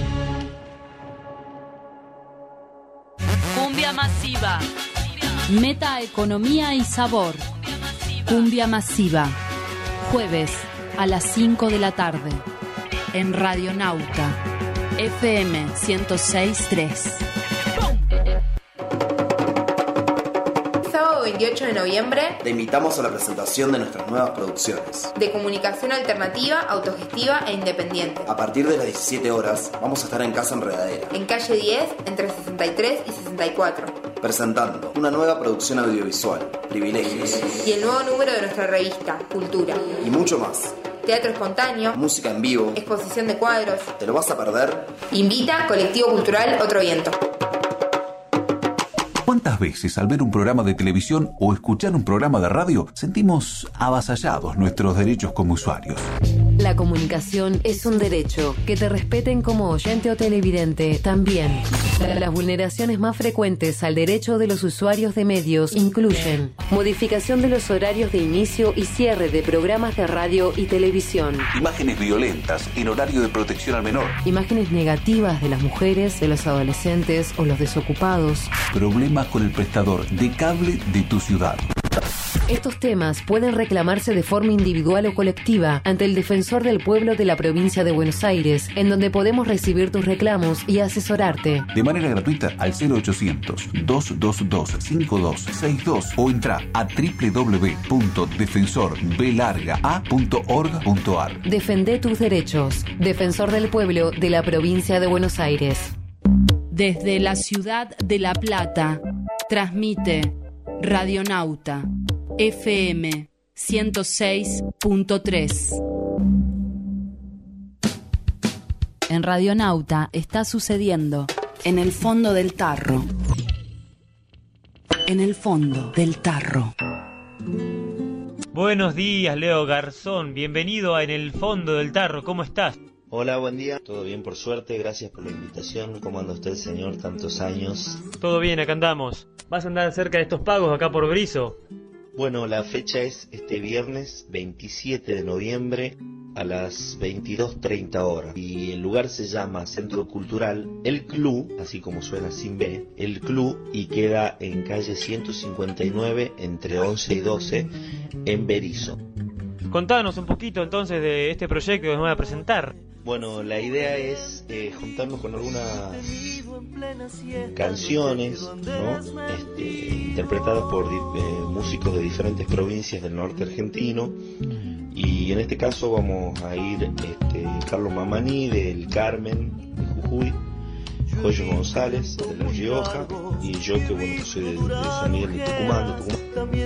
Speaker 15: Cumbia masiva.
Speaker 1: Meta Economía y Sabor. Cumbia masiva. Jueves a las cinco de la tarde. En Radionauta. F M ciento seis punto tres.
Speaker 16: Sábado veintiocho de noviembre.
Speaker 17: Te invitamos a la presentación de nuestras nuevas producciones.
Speaker 16: De comunicación alternativa, autogestiva e independiente.
Speaker 17: A partir de las diecisiete horas vamos a estar en Casa Enredadera.
Speaker 16: En calle diez, entre sesenta y tres y sesenta y cuatro.
Speaker 17: Presentando una nueva producción audiovisual, Privilegios.
Speaker 16: Y el nuevo número de nuestra revista, Cultura.
Speaker 17: Y mucho más.
Speaker 16: Teatro espontáneo,
Speaker 17: música en vivo,
Speaker 16: exposición de cuadros.
Speaker 17: ¿Te lo vas a perder?
Speaker 16: Invita Colectivo Cultural Otro Viento.
Speaker 18: ¿Cuántas veces al ver un programa de televisión o escuchar un programa de radio sentimos avasallados nuestros derechos como usuarios?
Speaker 19: La comunicación es un derecho. Que te respeten como oyente o televidente también. Las vulneraciones más frecuentes al derecho de los usuarios de medios incluyen modificación de los horarios de inicio y cierre de programas de radio y televisión,
Speaker 18: imágenes violentas en horario de protección al menor,
Speaker 19: imágenes negativas de las mujeres, de los adolescentes o los desocupados,
Speaker 18: problemas con el prestador de cable de tu ciudad.
Speaker 19: Estos temas pueden reclamarse de forma individual o colectiva ante el Defensor del Pueblo de la Provincia de Buenos Aires, en donde podemos recibir tus reclamos y asesorarte.
Speaker 18: De manera gratuita al cero ochocientos, dos dos dos, cinco dos seis dos o entra a doble u doble u doble u punto defensor b larga a punto org punto a r.
Speaker 19: Defende tus derechos. Defensor del Pueblo de la Provincia de Buenos Aires.
Speaker 1: Desde la ciudad de La Plata, transmite Radionauta. F M ciento seis punto tres. En Radionauta está sucediendo en el fondo del tarro. En el fondo del tarro.
Speaker 2: Buenos días, Leo Garzón. Bienvenido a En el fondo del tarro. ¿Cómo estás?
Speaker 20: Hola, buen día. Todo bien, por suerte. Gracias por la invitación. ¿Cómo anda usted, señor? Tantos años.
Speaker 2: Todo bien, acá andamos. ¿Vas a andar cerca de estos pagos acá por Berisso?
Speaker 20: Bueno, la fecha es este viernes veintisiete de noviembre a las veintidós treinta horas. Y el lugar se llama Centro Cultural El Club, así como suena sin B, El Club, y queda en calle ciento cincuenta y nueve entre once y doce en Berisso.
Speaker 2: Contanos un poquito entonces de este proyecto que nos van a presentar.
Speaker 20: Bueno, la idea es eh, juntarnos con algunas canciones, ¿no? Este, interpretadas por eh, músicos de diferentes provincias del norte argentino. Y en este caso vamos a ir este, Carlos Mamani del Carmen, de Jujuy, Joyo González de La Rioja, y yo que bueno, soy de, de San Miguel de Tucumán, de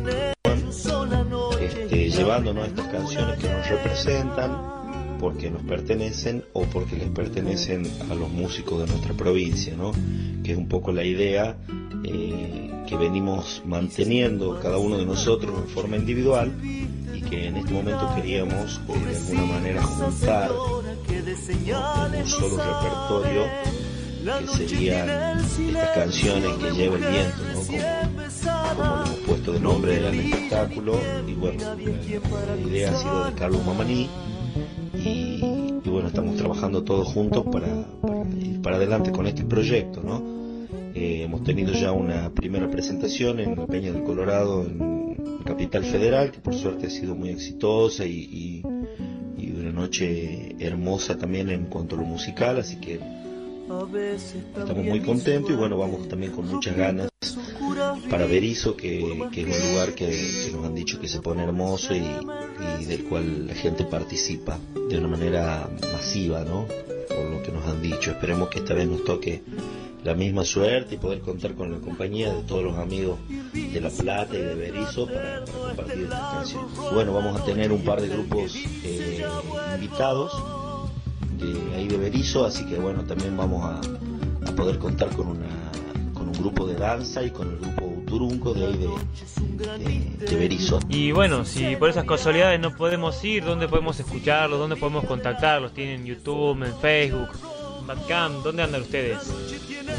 Speaker 20: Tucumán. Este, llevándonos estas canciones que nos representan, porque nos pertenecen o porque les pertenecen a los músicos de nuestra provincia, ¿no? Que es un poco la idea eh, que venimos manteniendo cada uno de nosotros en forma individual y que en este momento queríamos eh, de alguna manera juntar, ¿no? en un solo repertorio que serían estas canciones que lleva el viento, ¿no? Como, como le hemos puesto de nombre del espectáculo. Y bueno, la, la idea ha sido de Carlos Mamani. Y, y bueno, estamos trabajando todos juntos para, para ir para adelante con este proyecto, ¿no? Eh, hemos tenido ya una primera presentación en la Peña del Colorado, en Capital Federal, que por suerte ha sido muy exitosa y, y, y una noche hermosa también en cuanto a lo musical, así que estamos muy contentos y bueno, vamos también con muchas ganas para Berisso, que, que es un lugar que, que nos han dicho que se pone hermoso y, y del cual la gente participa de una manera masiva, ¿no? Por lo que nos han dicho. Esperemos que esta vez nos toque la misma suerte y poder contar con la compañía de todos los amigos de La Plata y de Berisso para, para compartir estas canciones. Bueno, vamos a tener un par de grupos eh, invitados de ahí de Berisso, así que bueno, también vamos a, a poder contar con una con un grupo de danza y con el grupo Uturunco de ahí de, de, de Berisso.
Speaker 2: Y bueno, si por esas casualidades no podemos ir, ¿dónde podemos escucharlos? ¿Dónde podemos contactarlos? ¿Tienen YouTube, en Facebook, Bandcamp? ¿Dónde andan ustedes?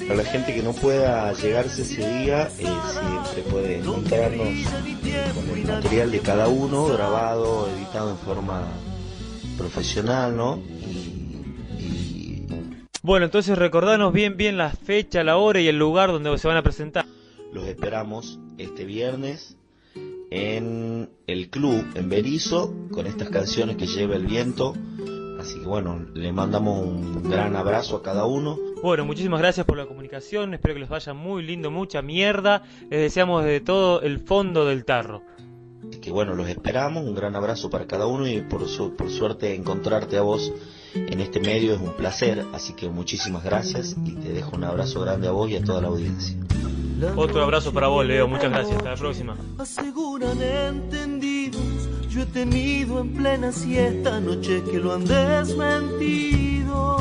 Speaker 20: Para la gente que no pueda llegarse ese día, eh, siempre puede encontrarnos con el material de cada uno, grabado, editado en forma profesional, ¿no? Y, y...
Speaker 2: Bueno, entonces recordanos bien bien la fecha, la hora y el lugar donde se van a presentar.
Speaker 20: Los esperamos este viernes en el club en Berizo con estas canciones que lleva el viento. Así que bueno, le mandamos un gran abrazo a cada uno.
Speaker 2: Bueno, muchísimas gracias por la comunicación, espero que les vaya muy lindo, mucha mierda. Les deseamos desde todo el fondo del tarro.
Speaker 20: Así que bueno, los esperamos, un gran abrazo para cada uno y por, su, por suerte encontrarte a vos en este medio es un placer. Así que muchísimas gracias y te dejo un abrazo grande a vos y a toda la audiencia.
Speaker 2: Otro abrazo para vos, Leo, muchas gracias, hasta la próxima.
Speaker 15: Aseguran entendidos, yo he tenido en plena siesta noches que lo han desmentido.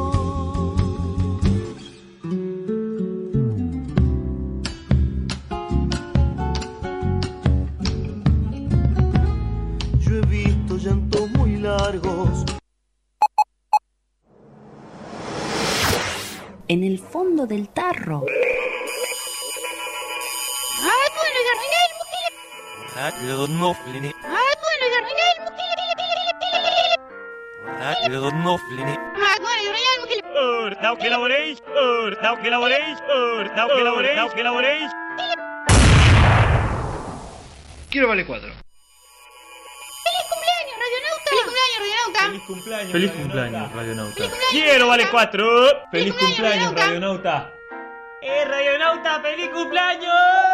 Speaker 15: Yo he visto llantos muy largos.
Speaker 11: En el fondo del tarro.
Speaker 3: Quiero vale cuatro.
Speaker 4: ¡Feliz cumpleaños, Radionauta! ¡Feliz cumpleaños, Radionauta!
Speaker 2: ¡Feliz cumpleaños, Feliz cumpleaños, Radionauta! ¡Quiero vale cuatro! ¡Feliz cumpleaños, Radionauta! ¡Eh, Radionauta, feliz cumpleaños!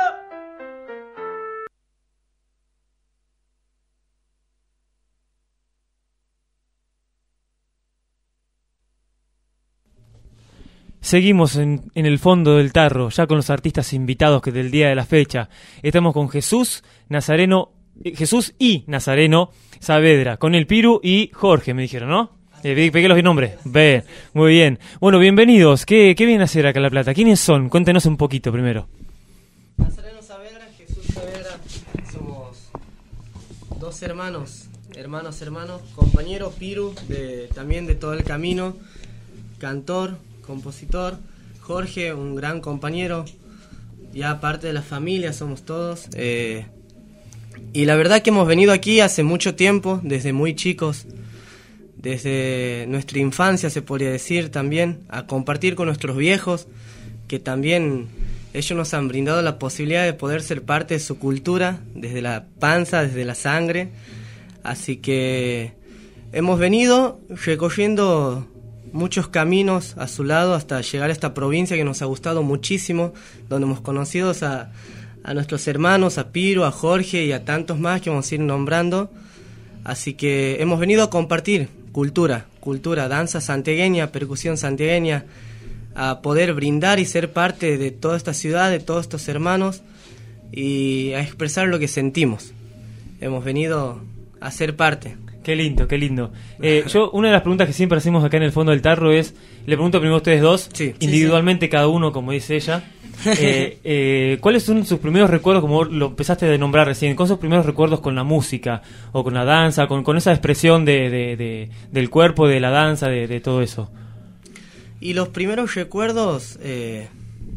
Speaker 2: Seguimos en, en el fondo del tarro, ya con los artistas invitados que del día de la fecha. Estamos con Jesús Nazareno, eh, Jesús y Nazareno Saavedra, con el Piru y Jorge, me dijeron, ¿no? Eh, pegué los nombres. Bien, muy bien. Bueno, bienvenidos. ¿Qué, qué vienen a hacer acá en La Plata? ¿Quiénes son? Cuéntenos un poquito primero.
Speaker 21: Nazareno Saavedra, Jesús Saavedra, somos dos hermanos, hermanos, hermanos, compañero Piru, de, también de todo el camino, cantor, compositor. Jorge, un gran compañero, ya parte de la familia somos todos. Eh, y la verdad que hemos venido aquí hace mucho tiempo, desde muy chicos, desde nuestra infancia se podría decir también, a compartir con nuestros viejos, que también ellos nos han brindado la posibilidad de poder ser parte de su cultura, desde la panza, desde la sangre. Así que hemos venido recorriendo muchos caminos a su lado hasta llegar a esta provincia que nos ha gustado muchísimo, donde hemos conocido a, a nuestros hermanos, a Piro, a Jorge y a tantos más que vamos a ir nombrando. Así que hemos venido a compartir cultura, cultura, danza santiagueña, percusión santiagueña, a poder brindar y ser parte de toda esta ciudad, de todos estos hermanos y a expresar lo que sentimos. Hemos venido a ser parte.
Speaker 2: Qué lindo, qué lindo. Eh, yo, una de las preguntas que siempre hacemos acá en el fondo del tarro es, le pregunto primero a ustedes dos,
Speaker 21: sí,
Speaker 2: individualmente
Speaker 21: sí, sí.
Speaker 2: cada uno, como dice ella, eh, eh, ¿cuáles son sus primeros recuerdos, como lo empezaste a nombrar recién, con sus primeros recuerdos con la música, o con la danza, con, con esa expresión de, de, de, del cuerpo, de la danza, de, de todo eso?
Speaker 21: Y los primeros recuerdos, eh,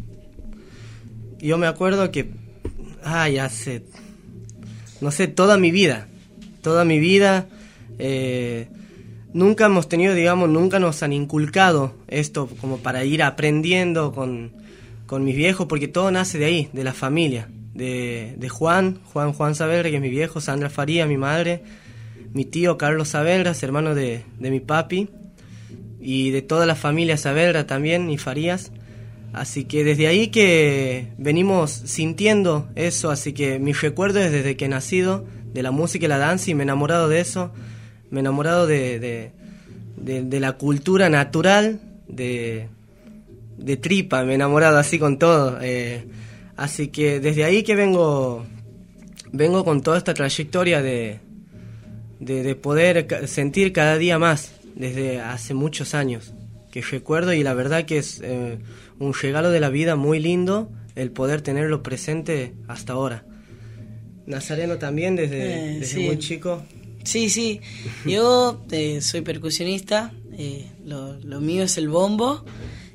Speaker 21: yo me acuerdo que, ay, hace, no sé, toda mi vida, toda mi vida... Eh, nunca hemos tenido, digamos, nunca nos han inculcado esto como para ir aprendiendo con, con mis viejos, porque todo nace de ahí, de la familia, de, de Juan, Juan Juan Saavedra, que es mi viejo, Sandra Faría, mi madre, mi tío Carlos Saavedra, hermano de, de mi papi, y de toda la familia Saavedra también, y Farías. Así que desde ahí que venimos sintiendo eso, así que mi recuerdo es desde que he nacido, de la música y la danza, y me he enamorado de eso. Me he enamorado de, de, de, de la cultura natural, de, de tripa, me he enamorado así con todo. Eh, así que desde ahí que vengo vengo con toda esta trayectoria de, de, de poder sentir cada día más, desde hace muchos años, que recuerdo, y la verdad que es eh, un regalo de la vida muy lindo el poder tenerlo presente hasta ahora. Nazareno también, desde,
Speaker 22: eh,
Speaker 21: desde
Speaker 22: sí.
Speaker 21: muy chico.
Speaker 22: Sí, sí, yo eh, soy percusionista, eh, lo, lo mío es el bombo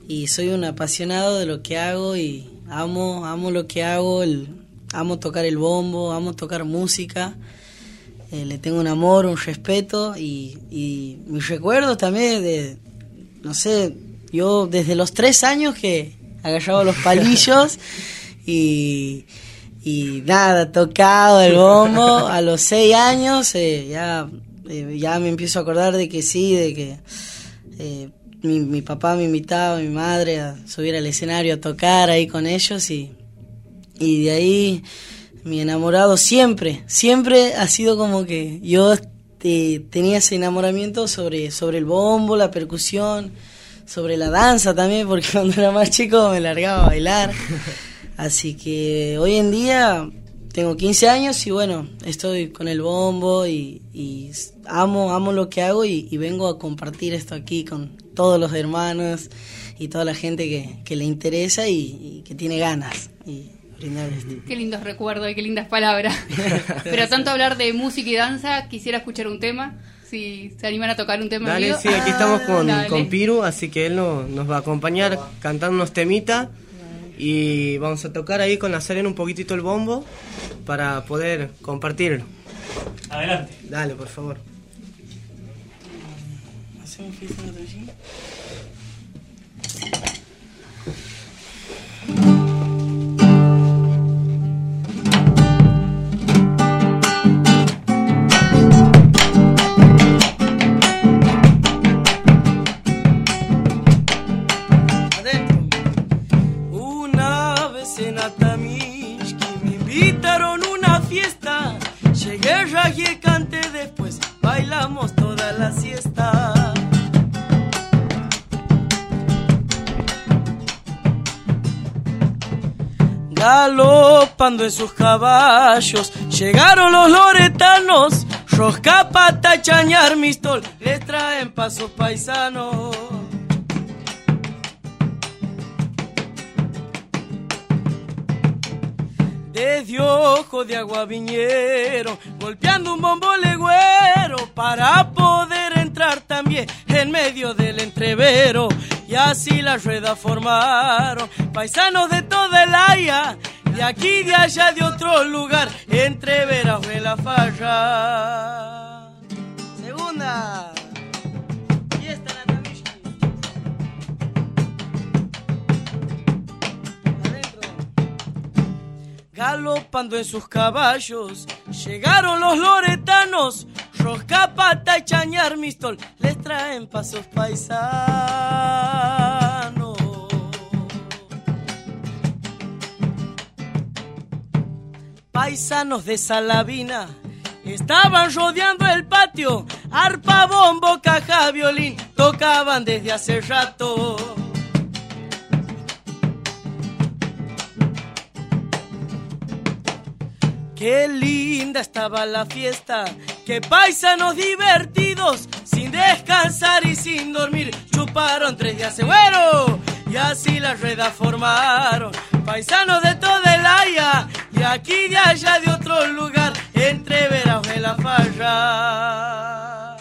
Speaker 21: y soy un apasionado de lo que hago y amo, amo lo que hago, el, amo tocar el bombo, amo tocar música, eh, le tengo un amor, un respeto y, y mis recuerdos también de, no sé, yo desde los tres años que agarraba los palillos y, y nada, tocado el bombo, a los seis años eh, ya, eh, ya me empiezo a acordar de que sí, de que eh, mi, mi papá me invitaba, mi madre a subir al escenario a tocar ahí con ellos y, y de ahí mi enamorado siempre, siempre ha sido como que yo eh, tenía ese enamoramiento sobre, sobre el bombo, la percusión, sobre la danza también, porque cuando era más chico me largaba a bailar. Así que hoy en día tengo quince años y bueno, estoy con el bombo y, y amo, amo lo que hago y, y vengo a compartir esto aquí con todos los hermanos y toda la gente que, que le interesa y, y que tiene ganas. Y brindar esto.
Speaker 5: Qué lindos recuerdos y qué lindas palabras. Pero tanto hablar de música y danza, quisiera escuchar un tema. Si se animan a tocar un tema.
Speaker 21: Dale,
Speaker 5: en vivo.
Speaker 21: sí, aquí estamos con,
Speaker 5: Dale.
Speaker 21: con Piru, así que él no, nos va a acompañar cantando unos temitas y vamos a tocar ahí con Nazareno un poquitito el bombo para poder compartirlo.
Speaker 2: Adelante.
Speaker 21: Dale, por favor.
Speaker 15: Y canté, después bailamos toda la siesta. Galopando en sus caballos llegaron los loretanos, Rosca, Pata, Chañar, Mistol, les traen pasos paisanos. Desde ojo de agua vinieron, golpeando un bombo legüero para poder entrar también en medio del entrevero. Y así la rueda formaron paisanos de toda el área, de aquí, de allá, de otro lugar, entre Veras de la Falla. Segunda. Galopando en sus caballos llegaron los loretanos, Rosca, Pata y Chañar, Mistol, les traen pasos paisanos. Paisanos de Salavina estaban rodeando el patio, arpa, bombo, caja, violín, tocaban desde hace rato. Qué linda estaba la fiesta, qué paisanos divertidos, sin descansar y sin dormir, chuparon tres días seguro, y así la rueda formaron, paisanos de toda el área, de aquí, de allá, de otro lugar, entre Veras de la Falla.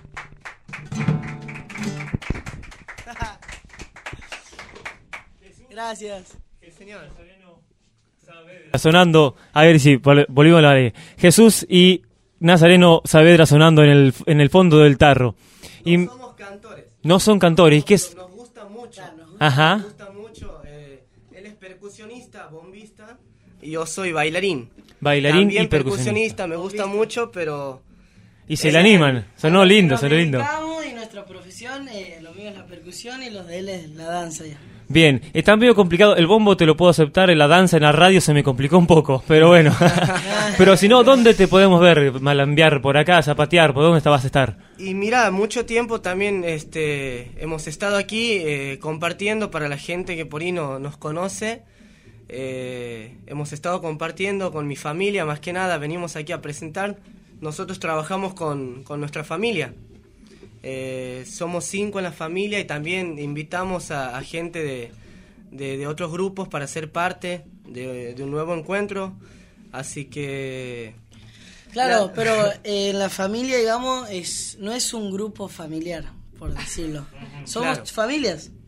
Speaker 15: Gracias.
Speaker 21: El señor.
Speaker 2: Sonando, a ver si volvimos a la de Jesús y Nazareno Saavedra sonando en el, en el fondo del tarro. Y
Speaker 21: no somos cantores.
Speaker 2: No son cantores.
Speaker 21: Nos,
Speaker 2: ¿Qué es?
Speaker 21: Nos gusta mucho. Nos gusta,
Speaker 2: Ajá.
Speaker 21: Nos gusta mucho. Eh, él es percusionista, bombista, y yo soy bailarín.
Speaker 2: Bailarín
Speaker 21: También
Speaker 2: y percusionista.
Speaker 21: percusionista, me gusta mucho, pero...
Speaker 2: Y se le animan. Sonó lindo, sonó lindo.
Speaker 21: Y nuestra profesión, eh, lo mío es la percusión y los de él es la danza ya.
Speaker 2: Bien, está medio complicado. El bombo te lo puedo aceptar, en la danza, en la radio se me complicó un poco, pero bueno. Pero si no, ¿dónde te podemos ver? Malambiar por acá, zapatear, ¿por dónde vas a estar?
Speaker 21: Y mira, mucho tiempo también este, hemos estado aquí eh, compartiendo para la gente que por ahí no, nos conoce. Eh, hemos estado compartiendo con mi familia, más que nada, venimos aquí a presentar. Nosotros trabajamos con, con nuestra familia. Eh, somos cinco en la familia y también invitamos a, a gente de, de, de otros grupos para ser parte de, de un nuevo encuentro, así que... Claro, la... pero eh, la familia, digamos, es no es un grupo familiar, por decirlo. Somos claro. familias,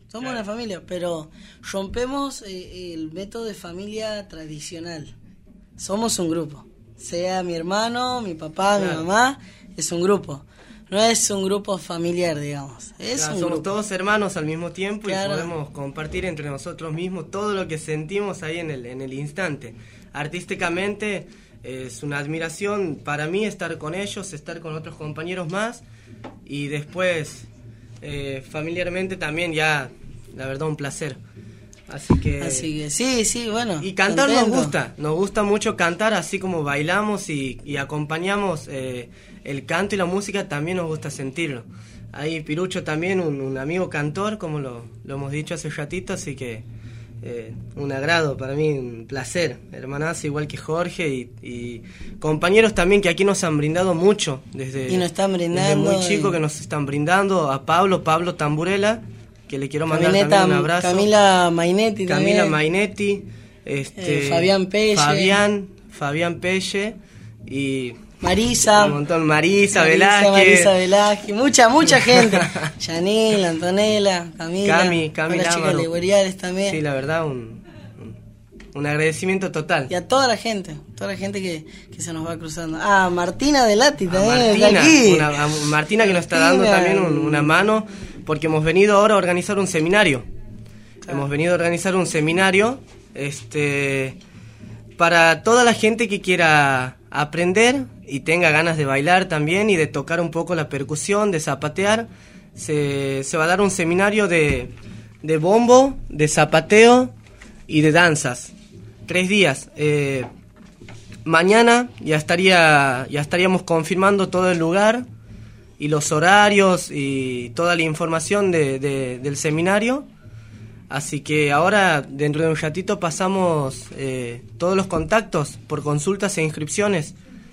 Speaker 21: Somos una familia, pero rompemos eh, el método de familia tradicional. Somos un grupo. Sea mi hermano, mi papá, claro. mi mamá, es un grupo. No es un grupo familiar, digamos. Es claro, un somos grupo. todos hermanos al mismo tiempo claro. y podemos compartir entre nosotros mismos todo lo que sentimos ahí en el, en el instante. Artísticamente es una admiración para mí estar con ellos, estar con otros compañeros más y después eh, familiarmente también ya, la verdad, un placer. Así que, así que sí, sí, bueno. Y cantar contento. nos gusta, nos gusta mucho cantar, así como bailamos y, y acompañamos eh, el canto y la música, también nos gusta sentirlo. Ahí Pirucho también, un, un amigo cantor, como lo, lo hemos dicho hace ratito, así que eh, un agrado para mí, un placer, hermanazo, igual que Jorge y, y compañeros también que aquí nos han brindado mucho, desde, y nos están brindando desde muy chico y... que nos están brindando, a Pablo, Pablo Tamburela, que le quiero mandar Camineta, también un abrazo. Camila Mainetti Camila también. Mainetti, este, eh, Fabián Pelle. Fabián, Fabián Pelle y Marisa. Un montón, Marisa, Marisa Velázquez. Marisa Velázquez, mucha, mucha gente. Yanil, Antonella, Camila. Cami, Cami las chicas legüeriales también. Sí, la verdad, un, un, un agradecimiento total. Y a toda la gente, toda la gente que, que se nos va cruzando. Ah, Martina Delati también. Martina, aquí. Una, a Martina que nos está dando también un, una mano, porque hemos venido ahora a organizar un seminario. Claro. Hemos venido a organizar un seminario este, para toda la gente que quiera aprender y tenga ganas de bailar también y de tocar un poco la percusión, de zapatear. Se, se va a dar un seminario de, de bombo, de zapateo y de danzas. Tres días. Eh, mañana ya estaría ya estaríamos confirmando todo el lugar y los horarios y toda la información de, de, del seminario. Así que ahora, dentro de un ratito, pasamos eh, todos los contactos por consultas e inscripciones.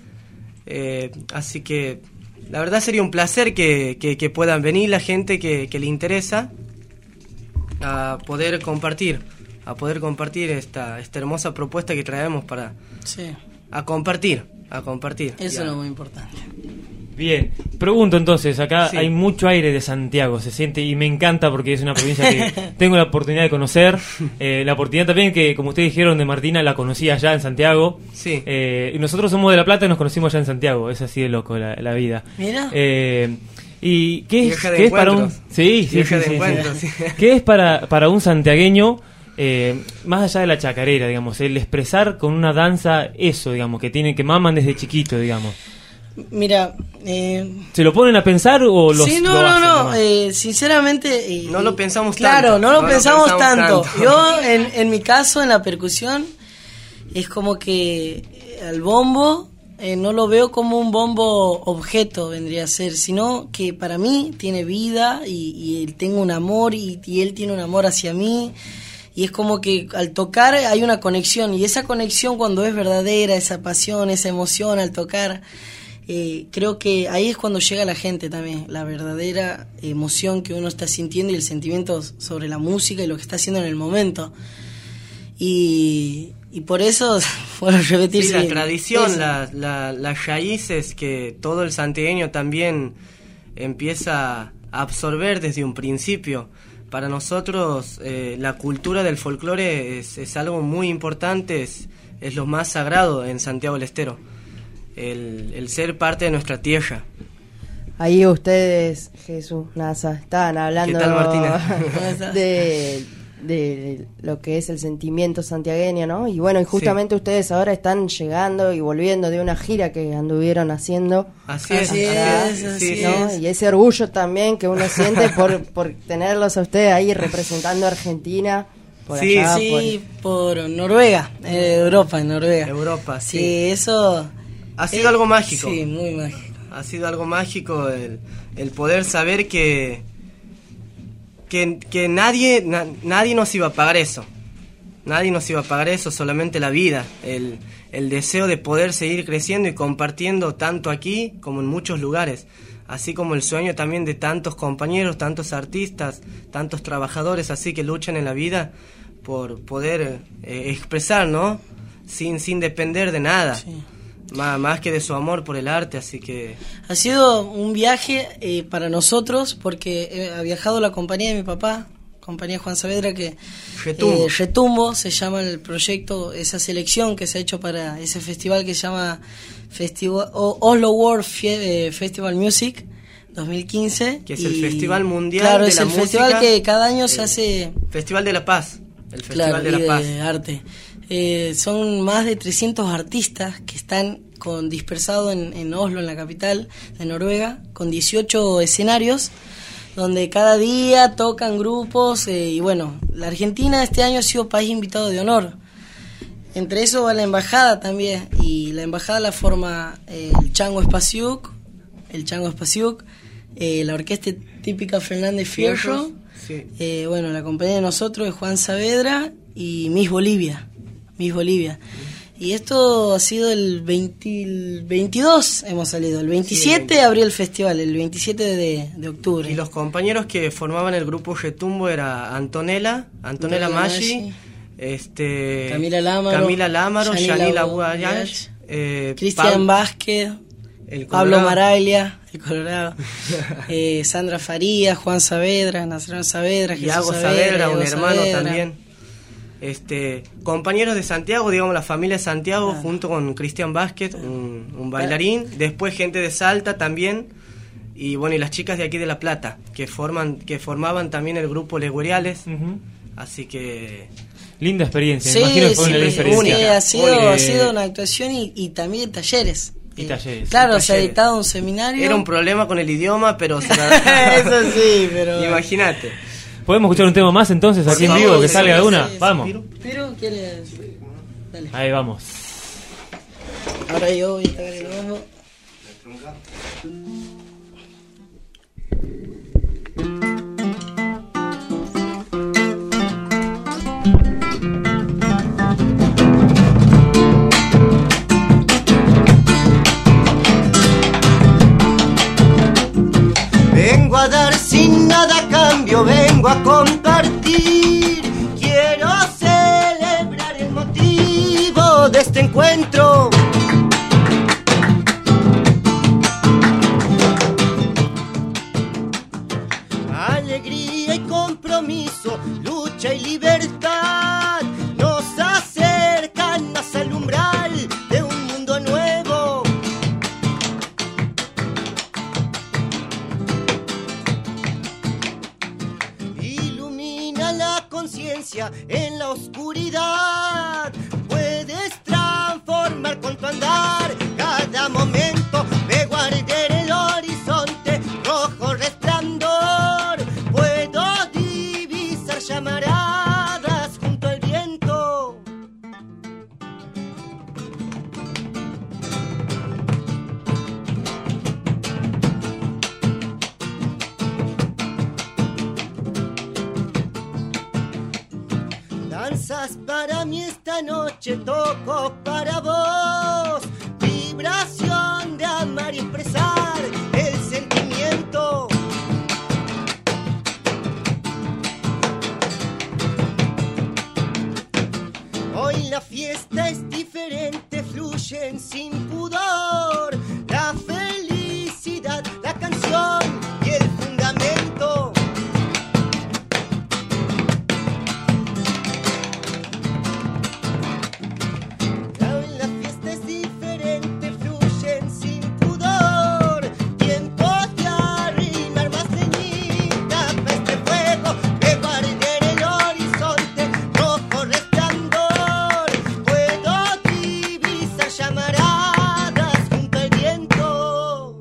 Speaker 21: Eh, así que la verdad sería un placer que, que, que puedan venir la gente que, que le interesa a poder compartir, a poder compartir esta, esta hermosa propuesta que traemos para sí. a compartir, a compartir. Eso es lo muy importante.
Speaker 2: Bien, pregunto entonces, acá
Speaker 21: sí.
Speaker 2: hay mucho aire de Santiago, se siente, y me encanta porque es una provincia que tengo la oportunidad de conocer, eh, la oportunidad también que, como ustedes dijeron, de Martina, la conocí allá en Santiago,
Speaker 21: sí.
Speaker 2: eh, y nosotros somos de La Plata y nos conocimos allá en Santiago, es así de loco la, la vida.
Speaker 21: Mira.
Speaker 2: Eh, ¿Y qué es,
Speaker 21: ¿qué
Speaker 2: es para un sí, sí, sí, sí, sí.
Speaker 21: sí.
Speaker 2: ¿Qué es para, para un santiagueño, eh, más allá de la chacarera, digamos, el expresar con una danza eso, digamos, que tienen, que maman desde chiquito, digamos?
Speaker 21: Mira, eh...
Speaker 2: ¿se lo ponen a pensar o los
Speaker 21: sí, no,
Speaker 2: lo
Speaker 21: no,
Speaker 2: hacen
Speaker 21: no, eh, sinceramente eh, no lo pensamos claro, tanto. no lo no pensamos, lo pensamos tanto. tanto. Yo, en, en mi caso, en la percusión, es como que al bombo eh, no lo veo como un bombo objeto, vendría a ser, sino que para mí tiene vida y, y él tengo un amor y, y él tiene un amor hacia mí. Y es como que al tocar hay una conexión, y esa conexión cuando es verdadera, esa pasión, esa emoción al tocar, eh, creo que ahí es cuando llega la gente también, la verdadera emoción que uno está sintiendo y el sentimiento sobre la música y lo que está haciendo en el momento. Y, y por eso, bueno, repetir... Sí, la tradición, la, la, las raíces que todo el santiagueño también empieza a absorber desde un principio. Para nosotros eh, la cultura del folclore es, es algo muy importante, es, es lo más sagrado en Santiago del Estero, el, el ser parte de nuestra tierra.
Speaker 7: Ahí ustedes, Jesús, Nasa, estaban hablando
Speaker 21: ¿Qué tal, Martina?
Speaker 7: de, de lo que es el sentimiento santiagueño, ¿no? Y bueno, y justamente sí. ustedes ahora están llegando y volviendo de una gira que anduvieron haciendo.
Speaker 21: Así es, así
Speaker 7: acá,
Speaker 21: es, así
Speaker 7: ¿no?
Speaker 21: es.
Speaker 7: Y ese orgullo también que uno siente por, por tenerlos a ustedes ahí representando a Argentina. Por
Speaker 21: sí,
Speaker 7: allá,
Speaker 21: sí,
Speaker 7: por...
Speaker 21: por Noruega, eh, Europa, en Noruega. Europa, sí. Sí, eso... Ha sido eh, algo mágico. Sí, muy mágico. Ha sido algo mágico el, el poder saber que... Que, que nadie na, nadie nos iba a pagar eso, nadie nos iba a pagar eso, solamente la vida, el, el deseo de poder seguir creciendo y compartiendo tanto aquí como en muchos lugares, así como el sueño también de tantos compañeros, tantos artistas, tantos trabajadores así que luchan en la vida por poder eh, expresar, ¿no? Sin, sin depender de nada. Sí. Más, más que de su amor por el arte, así que... Ha sido un viaje eh, para nosotros, porque eh, ha viajado la compañía de mi papá compañía Juan Saavedra, que Retumbo. Eh, Retumbo se llama el proyecto, esa selección que se ha hecho para ese festival que se llama Festival, Oslo World Fie- eh, Festival Music dos mil quince. Que es y, el Festival Mundial claro, de es la el Música. festival que cada año se eh, hace... Festival de la Paz. El Festival Claro, de la y Paz. de arte. Eh, son más de trescientos artistas que están con dispersados en, en Oslo, en la capital de Noruega, con dieciocho escenarios, donde cada día tocan grupos. Eh, y bueno, la Argentina este año ha sido país invitado de honor. Entre eso va la embajada también, y la embajada la forma eh, el Chango Spasiuk, el Chango Spasiuk, eh, la orquesta típica Fernández Fierro, Sí. eh, bueno, la compañía de nosotros es Juan Saavedra y Miss Bolivia, Miss Bolivia. Y esto ha sido el, veinte, el veintidós, hemos salido, el veintisiete Sí, abrió el festival, el veintisiete de, de octubre. Y los compañeros que formaban el grupo Retumbo era Antonella, Antonella Antonella Maggi, Maggi, este, Camila Lámaro, Camila Lámaro, Yanila Yanila Guayach, Guayach, eh, Cristian Pab- Vázquez, el Pablo Colorado. Maraglia, el Colorado, eh, Sandra Farías, Juan Saavedra, Nazario Saavedra, Jesús Iago Saavedra, Saavedra, un Iago hermano Saavedra. también. Este, compañeros de Santiago, digamos la familia de Santiago, Claro. junto con Cristian Vázquez, un, un bailarín. Después gente de Salta también. Y bueno, y las chicas de aquí de La Plata, que forman, que formaban también el grupo Legüeriales.
Speaker 2: Ujú.
Speaker 21: Así que...
Speaker 2: Linda experiencia,
Speaker 21: Sí,
Speaker 2: me imagino que fue
Speaker 21: sí,
Speaker 2: una linda
Speaker 21: sí,
Speaker 2: experiencia.
Speaker 21: ha sido,
Speaker 2: Eh,
Speaker 21: ha sido una actuación y, y también talleres.
Speaker 2: Y
Speaker 21: Eh,
Speaker 2: talleres.
Speaker 21: Claro, y se ha talleres. dictado un seminario. Era un problema con el idioma, pero... se la- Eso sí, pero... Imagínate.
Speaker 2: ¿Podemos escuchar un tema más entonces aquí en
Speaker 21: Por
Speaker 2: vivo?
Speaker 21: favor,
Speaker 2: Que
Speaker 21: sí,
Speaker 2: salga
Speaker 21: sí,
Speaker 2: de una.
Speaker 21: sí,
Speaker 2: Vamos.
Speaker 21: Piro, Piro, ¿quiere? Dale.
Speaker 2: Ahí vamos.
Speaker 21: Ahora yo voy a tocar el bombo.
Speaker 6: Vengo a dar sin nada a cambio, vengo a compartir. Quiero celebrar el motivo de este encuentro. Alegría y compromiso, lucha y libertad nos acercan hacia el umbral de un mundo nuevo. Ilumina la conciencia en la oscuridad. Puedes transformar con tu andar cada momento. Ve guarder el horizonte, rojo resplandor. Puedo divisar llamaradas junto al viento. Danzas para mí esta noche, toco para vos. Vibración de amar y expresar el sentimiento. Hoy la fiesta es diferente, fluyen sin pudor. La felicidad, la canción y el fundamento. Hoy la fiesta es diferente, fluyen sin pudor. Tiempo de arrimar más leñita para este fuego, de guarder el horizonte, rojo resplandor. Puedo divisar llamaradas junto al viento.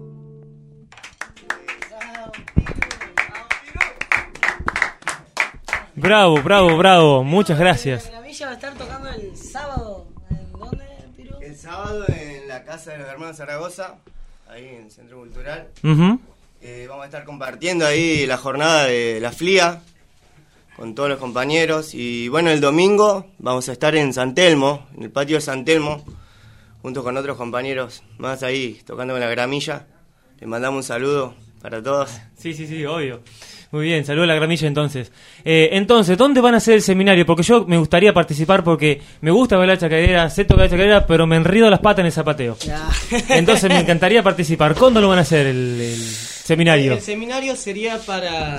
Speaker 2: Bravo, bravo, bravo. Muchas gracias.
Speaker 21: La Villa va a estar tocando el sábado. ¿En dónde, Piro?
Speaker 6: El sábado en la casa de los hermanos Zaragoza, ahí en el Centro Cultural.
Speaker 2: Ujú.
Speaker 6: Eh, vamos a estar compartiendo ahí la jornada de la F L I A con todos los compañeros. Y bueno, el domingo vamos a estar en San Telmo, en el patio de San Telmo, junto con otros compañeros más ahí tocando con la gramilla. Les mandamos un saludo para todos.
Speaker 2: Sí, sí, sí, obvio. Muy bien, saludo a la gramilla entonces. Eh, entonces, ¿dónde van a hacer el seminario? Porque yo me gustaría participar porque me gusta bailar chacarera, sé tocar chacarera, pero me enrido las patas en el zapateo.
Speaker 21: Ya.
Speaker 2: Entonces me encantaría participar. ¿Cuándo lo van a hacer el, el seminario?
Speaker 21: El seminario sería para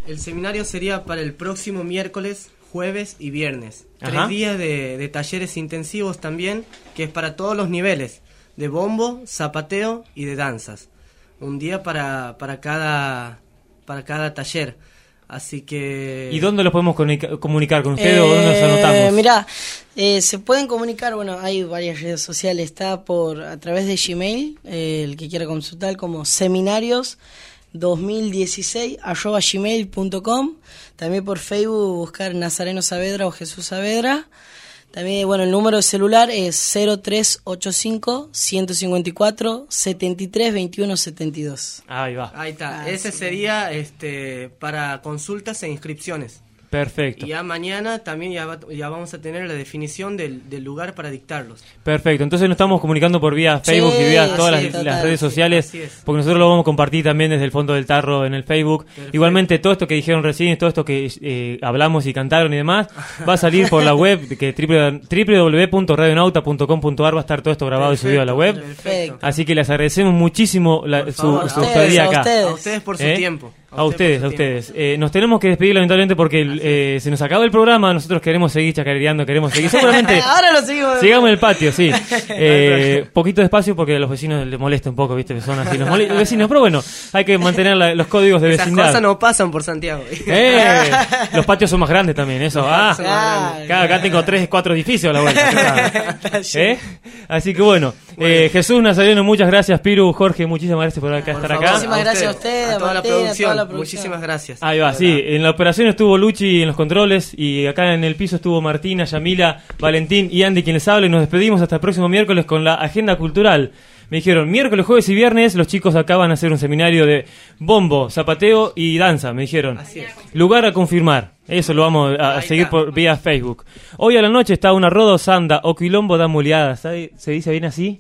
Speaker 21: El seminario sería para el próximo miércoles, jueves y viernes.
Speaker 2: Ajá.
Speaker 21: Tres días de, de talleres intensivos también, que es para todos los niveles, de bombo, zapateo y de danzas. Un día para, para, cada, para cada taller. Así que...
Speaker 2: ¿Y dónde los podemos comunica- comunicar con ustedes
Speaker 9: Eh,
Speaker 2: o dónde nos anotamos?
Speaker 9: Mirá, eh, se pueden comunicar, bueno, hay varias redes sociales, está por a través de Gmail, eh, el que quiera consultar, como seminarios dos mil dieciséis arroba gmail punto com. También por Facebook buscar Nazareno Saavedra o Jesús Saavedra. También, bueno, el número de celular es cero tres ocho cinco, uno cinco cuatro, siete tres, dos uno siete dos.
Speaker 2: Ahí va.
Speaker 21: Ahí está.
Speaker 9: Ah,
Speaker 21: Ese
Speaker 9: sí.
Speaker 21: sería este para consultas e inscripciones.
Speaker 2: Perfecto.
Speaker 21: Y ya mañana también ya, va- ya vamos a tener la definición del, del lugar para dictarlos.
Speaker 2: Perfecto, entonces nos estamos comunicando por vía Facebook
Speaker 21: Sí,
Speaker 2: y vía todas
Speaker 21: así
Speaker 2: las,
Speaker 21: es,
Speaker 2: las
Speaker 21: total,
Speaker 2: redes
Speaker 21: sí,
Speaker 2: sociales,
Speaker 21: así es.
Speaker 2: porque nosotros lo vamos a compartir también desde el fondo del tarro en el Facebook.
Speaker 21: Perfecto.
Speaker 2: Igualmente todo esto que dijeron recién, todo esto que eh, hablamos y cantaron y demás, va a salir por la web, que w w w punto radionauta punto com punto a r va a estar todo esto grabado
Speaker 21: Perfecto,
Speaker 2: y subido a la web.
Speaker 21: perfecto.
Speaker 2: Así que les agradecemos muchísimo la, su,
Speaker 21: favor,
Speaker 2: su
Speaker 21: a
Speaker 2: estadía
Speaker 21: ustedes,
Speaker 2: acá.
Speaker 21: a ustedes. A ustedes por su
Speaker 2: ¿Eh?
Speaker 21: tiempo.
Speaker 2: A, ustedes, a ustedes. Eh, nos tenemos que despedir lamentablemente porque el, eh, se nos acaba el programa, nosotros queremos seguir chacareando, queremos seguir. Seguramente
Speaker 9: Ahora lo seguimos.
Speaker 2: sigamos en el patio, sí. Eh, poquito despacio porque a los vecinos les molesta un poco, ¿viste? Son así los mole- los vecinos, pero bueno, hay que mantener la- los códigos de
Speaker 21: Esas
Speaker 2: vecindad.
Speaker 21: cosas no pasan por Santiago.
Speaker 2: Eh, los patios son más grandes también, eso.
Speaker 21: Los
Speaker 2: Ah,
Speaker 21: patios son más grandes.
Speaker 2: acá, acá tengo tres, cuatro edificios a la vuelta. ¿Eh? Así que bueno, eh, Jesús Nazareno, muchas gracias. Piru, Jorge, muchísimas gracias por acá estar acá.
Speaker 9: Muchísimas gracias a ustedes,
Speaker 21: a toda la
Speaker 9: Martín, a toda
Speaker 21: producción.
Speaker 9: la producción.
Speaker 21: Muchísimas gracias.
Speaker 2: Ahí va, sí. En la operación estuvo Luchi en los controles y acá en el piso estuvo Martina, Yamila, Valentín y Andy quien les habla y nos despedimos hasta el próximo miércoles con la agenda cultural. Me dijeron, miércoles, jueves y viernes los chicos acaban de hacer un seminario de bombo, zapateo y danza, me dijeron.
Speaker 21: Así es.
Speaker 2: Lugar a confirmar. Eso lo vamos a, a seguir por vía Facebook. Hoy a la noche está una roda sanda o quilombo da muleada. ¿Sabe? ¿Se dice bien así?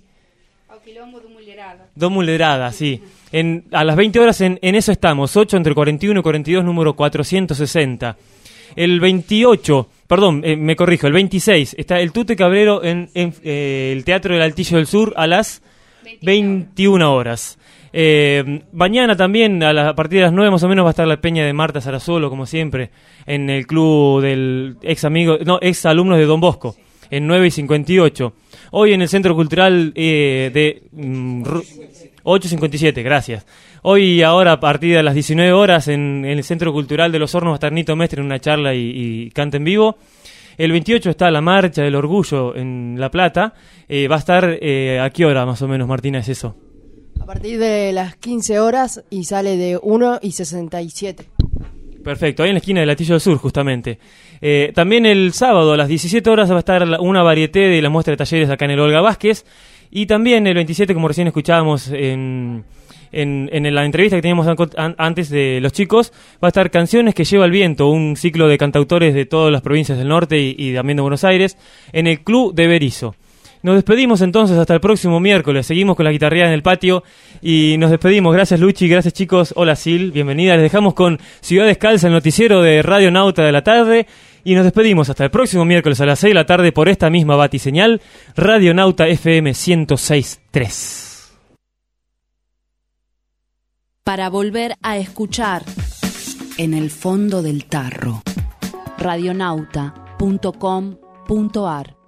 Speaker 2: Dos muleradas, sí. En, a las veinte horas en, en eso estamos, ocho entre cuarenta y uno y cuarenta y dos, número cuatrocientos sesenta. El veintiocho, perdón, eh, me corrijo, el veintiséis, está el Tute Cabrero en, en eh, el Teatro del Altillo del Sur a las veintiuna horas. Eh, mañana también, a, la, a partir de las nueve más o menos, va a estar la peña de Marta Sarazuelo, como siempre, en el club del ex amigo, no, ex alumnos de Don Bosco, en nueve y cincuenta y ocho. Hoy en el Centro Cultural eh, de mm, ocho cincuenta y siete, gracias. Hoy ahora a partir de las diecinueve horas en, en el Centro Cultural de Los Hornos va a estar Nito Mestre en una charla y, y canta en vivo. El veintiocho está la Marcha del Orgullo en La Plata. Eh, va a estar, eh, ¿a qué hora más o menos, Martina, es eso?
Speaker 7: A partir de las quince horas y sale de uno y sesenta y siete.
Speaker 2: Perfecto, ahí en la esquina del Latillo del Sur, justamente. Eh, también el sábado a las diecisiete horas va a estar la- una varieté de la muestra de talleres acá en el Olga Vázquez. Y también el veintisiete, como recién escuchábamos en, en, en la entrevista que teníamos an- an- antes de los chicos, va a estar Canciones que lleva el viento, un ciclo de cantautores de todas las provincias del norte y, y también de Buenos Aires, en el Club de Berizo. Nos despedimos entonces hasta el próximo miércoles. Seguimos con la guitarreada en el patio y nos despedimos. Gracias Luchi, gracias chicos. Hola Sil, bienvenida. Les dejamos con Ciudad Descalza, el noticiero de Radio Nauta de la tarde. Y nos despedimos hasta el próximo miércoles a las seis de la tarde por esta misma batiseñal, Radio Nauta F M ciento seis punto tres.
Speaker 1: Para volver a escuchar En el fondo del tarro. radionauta punto com punto a r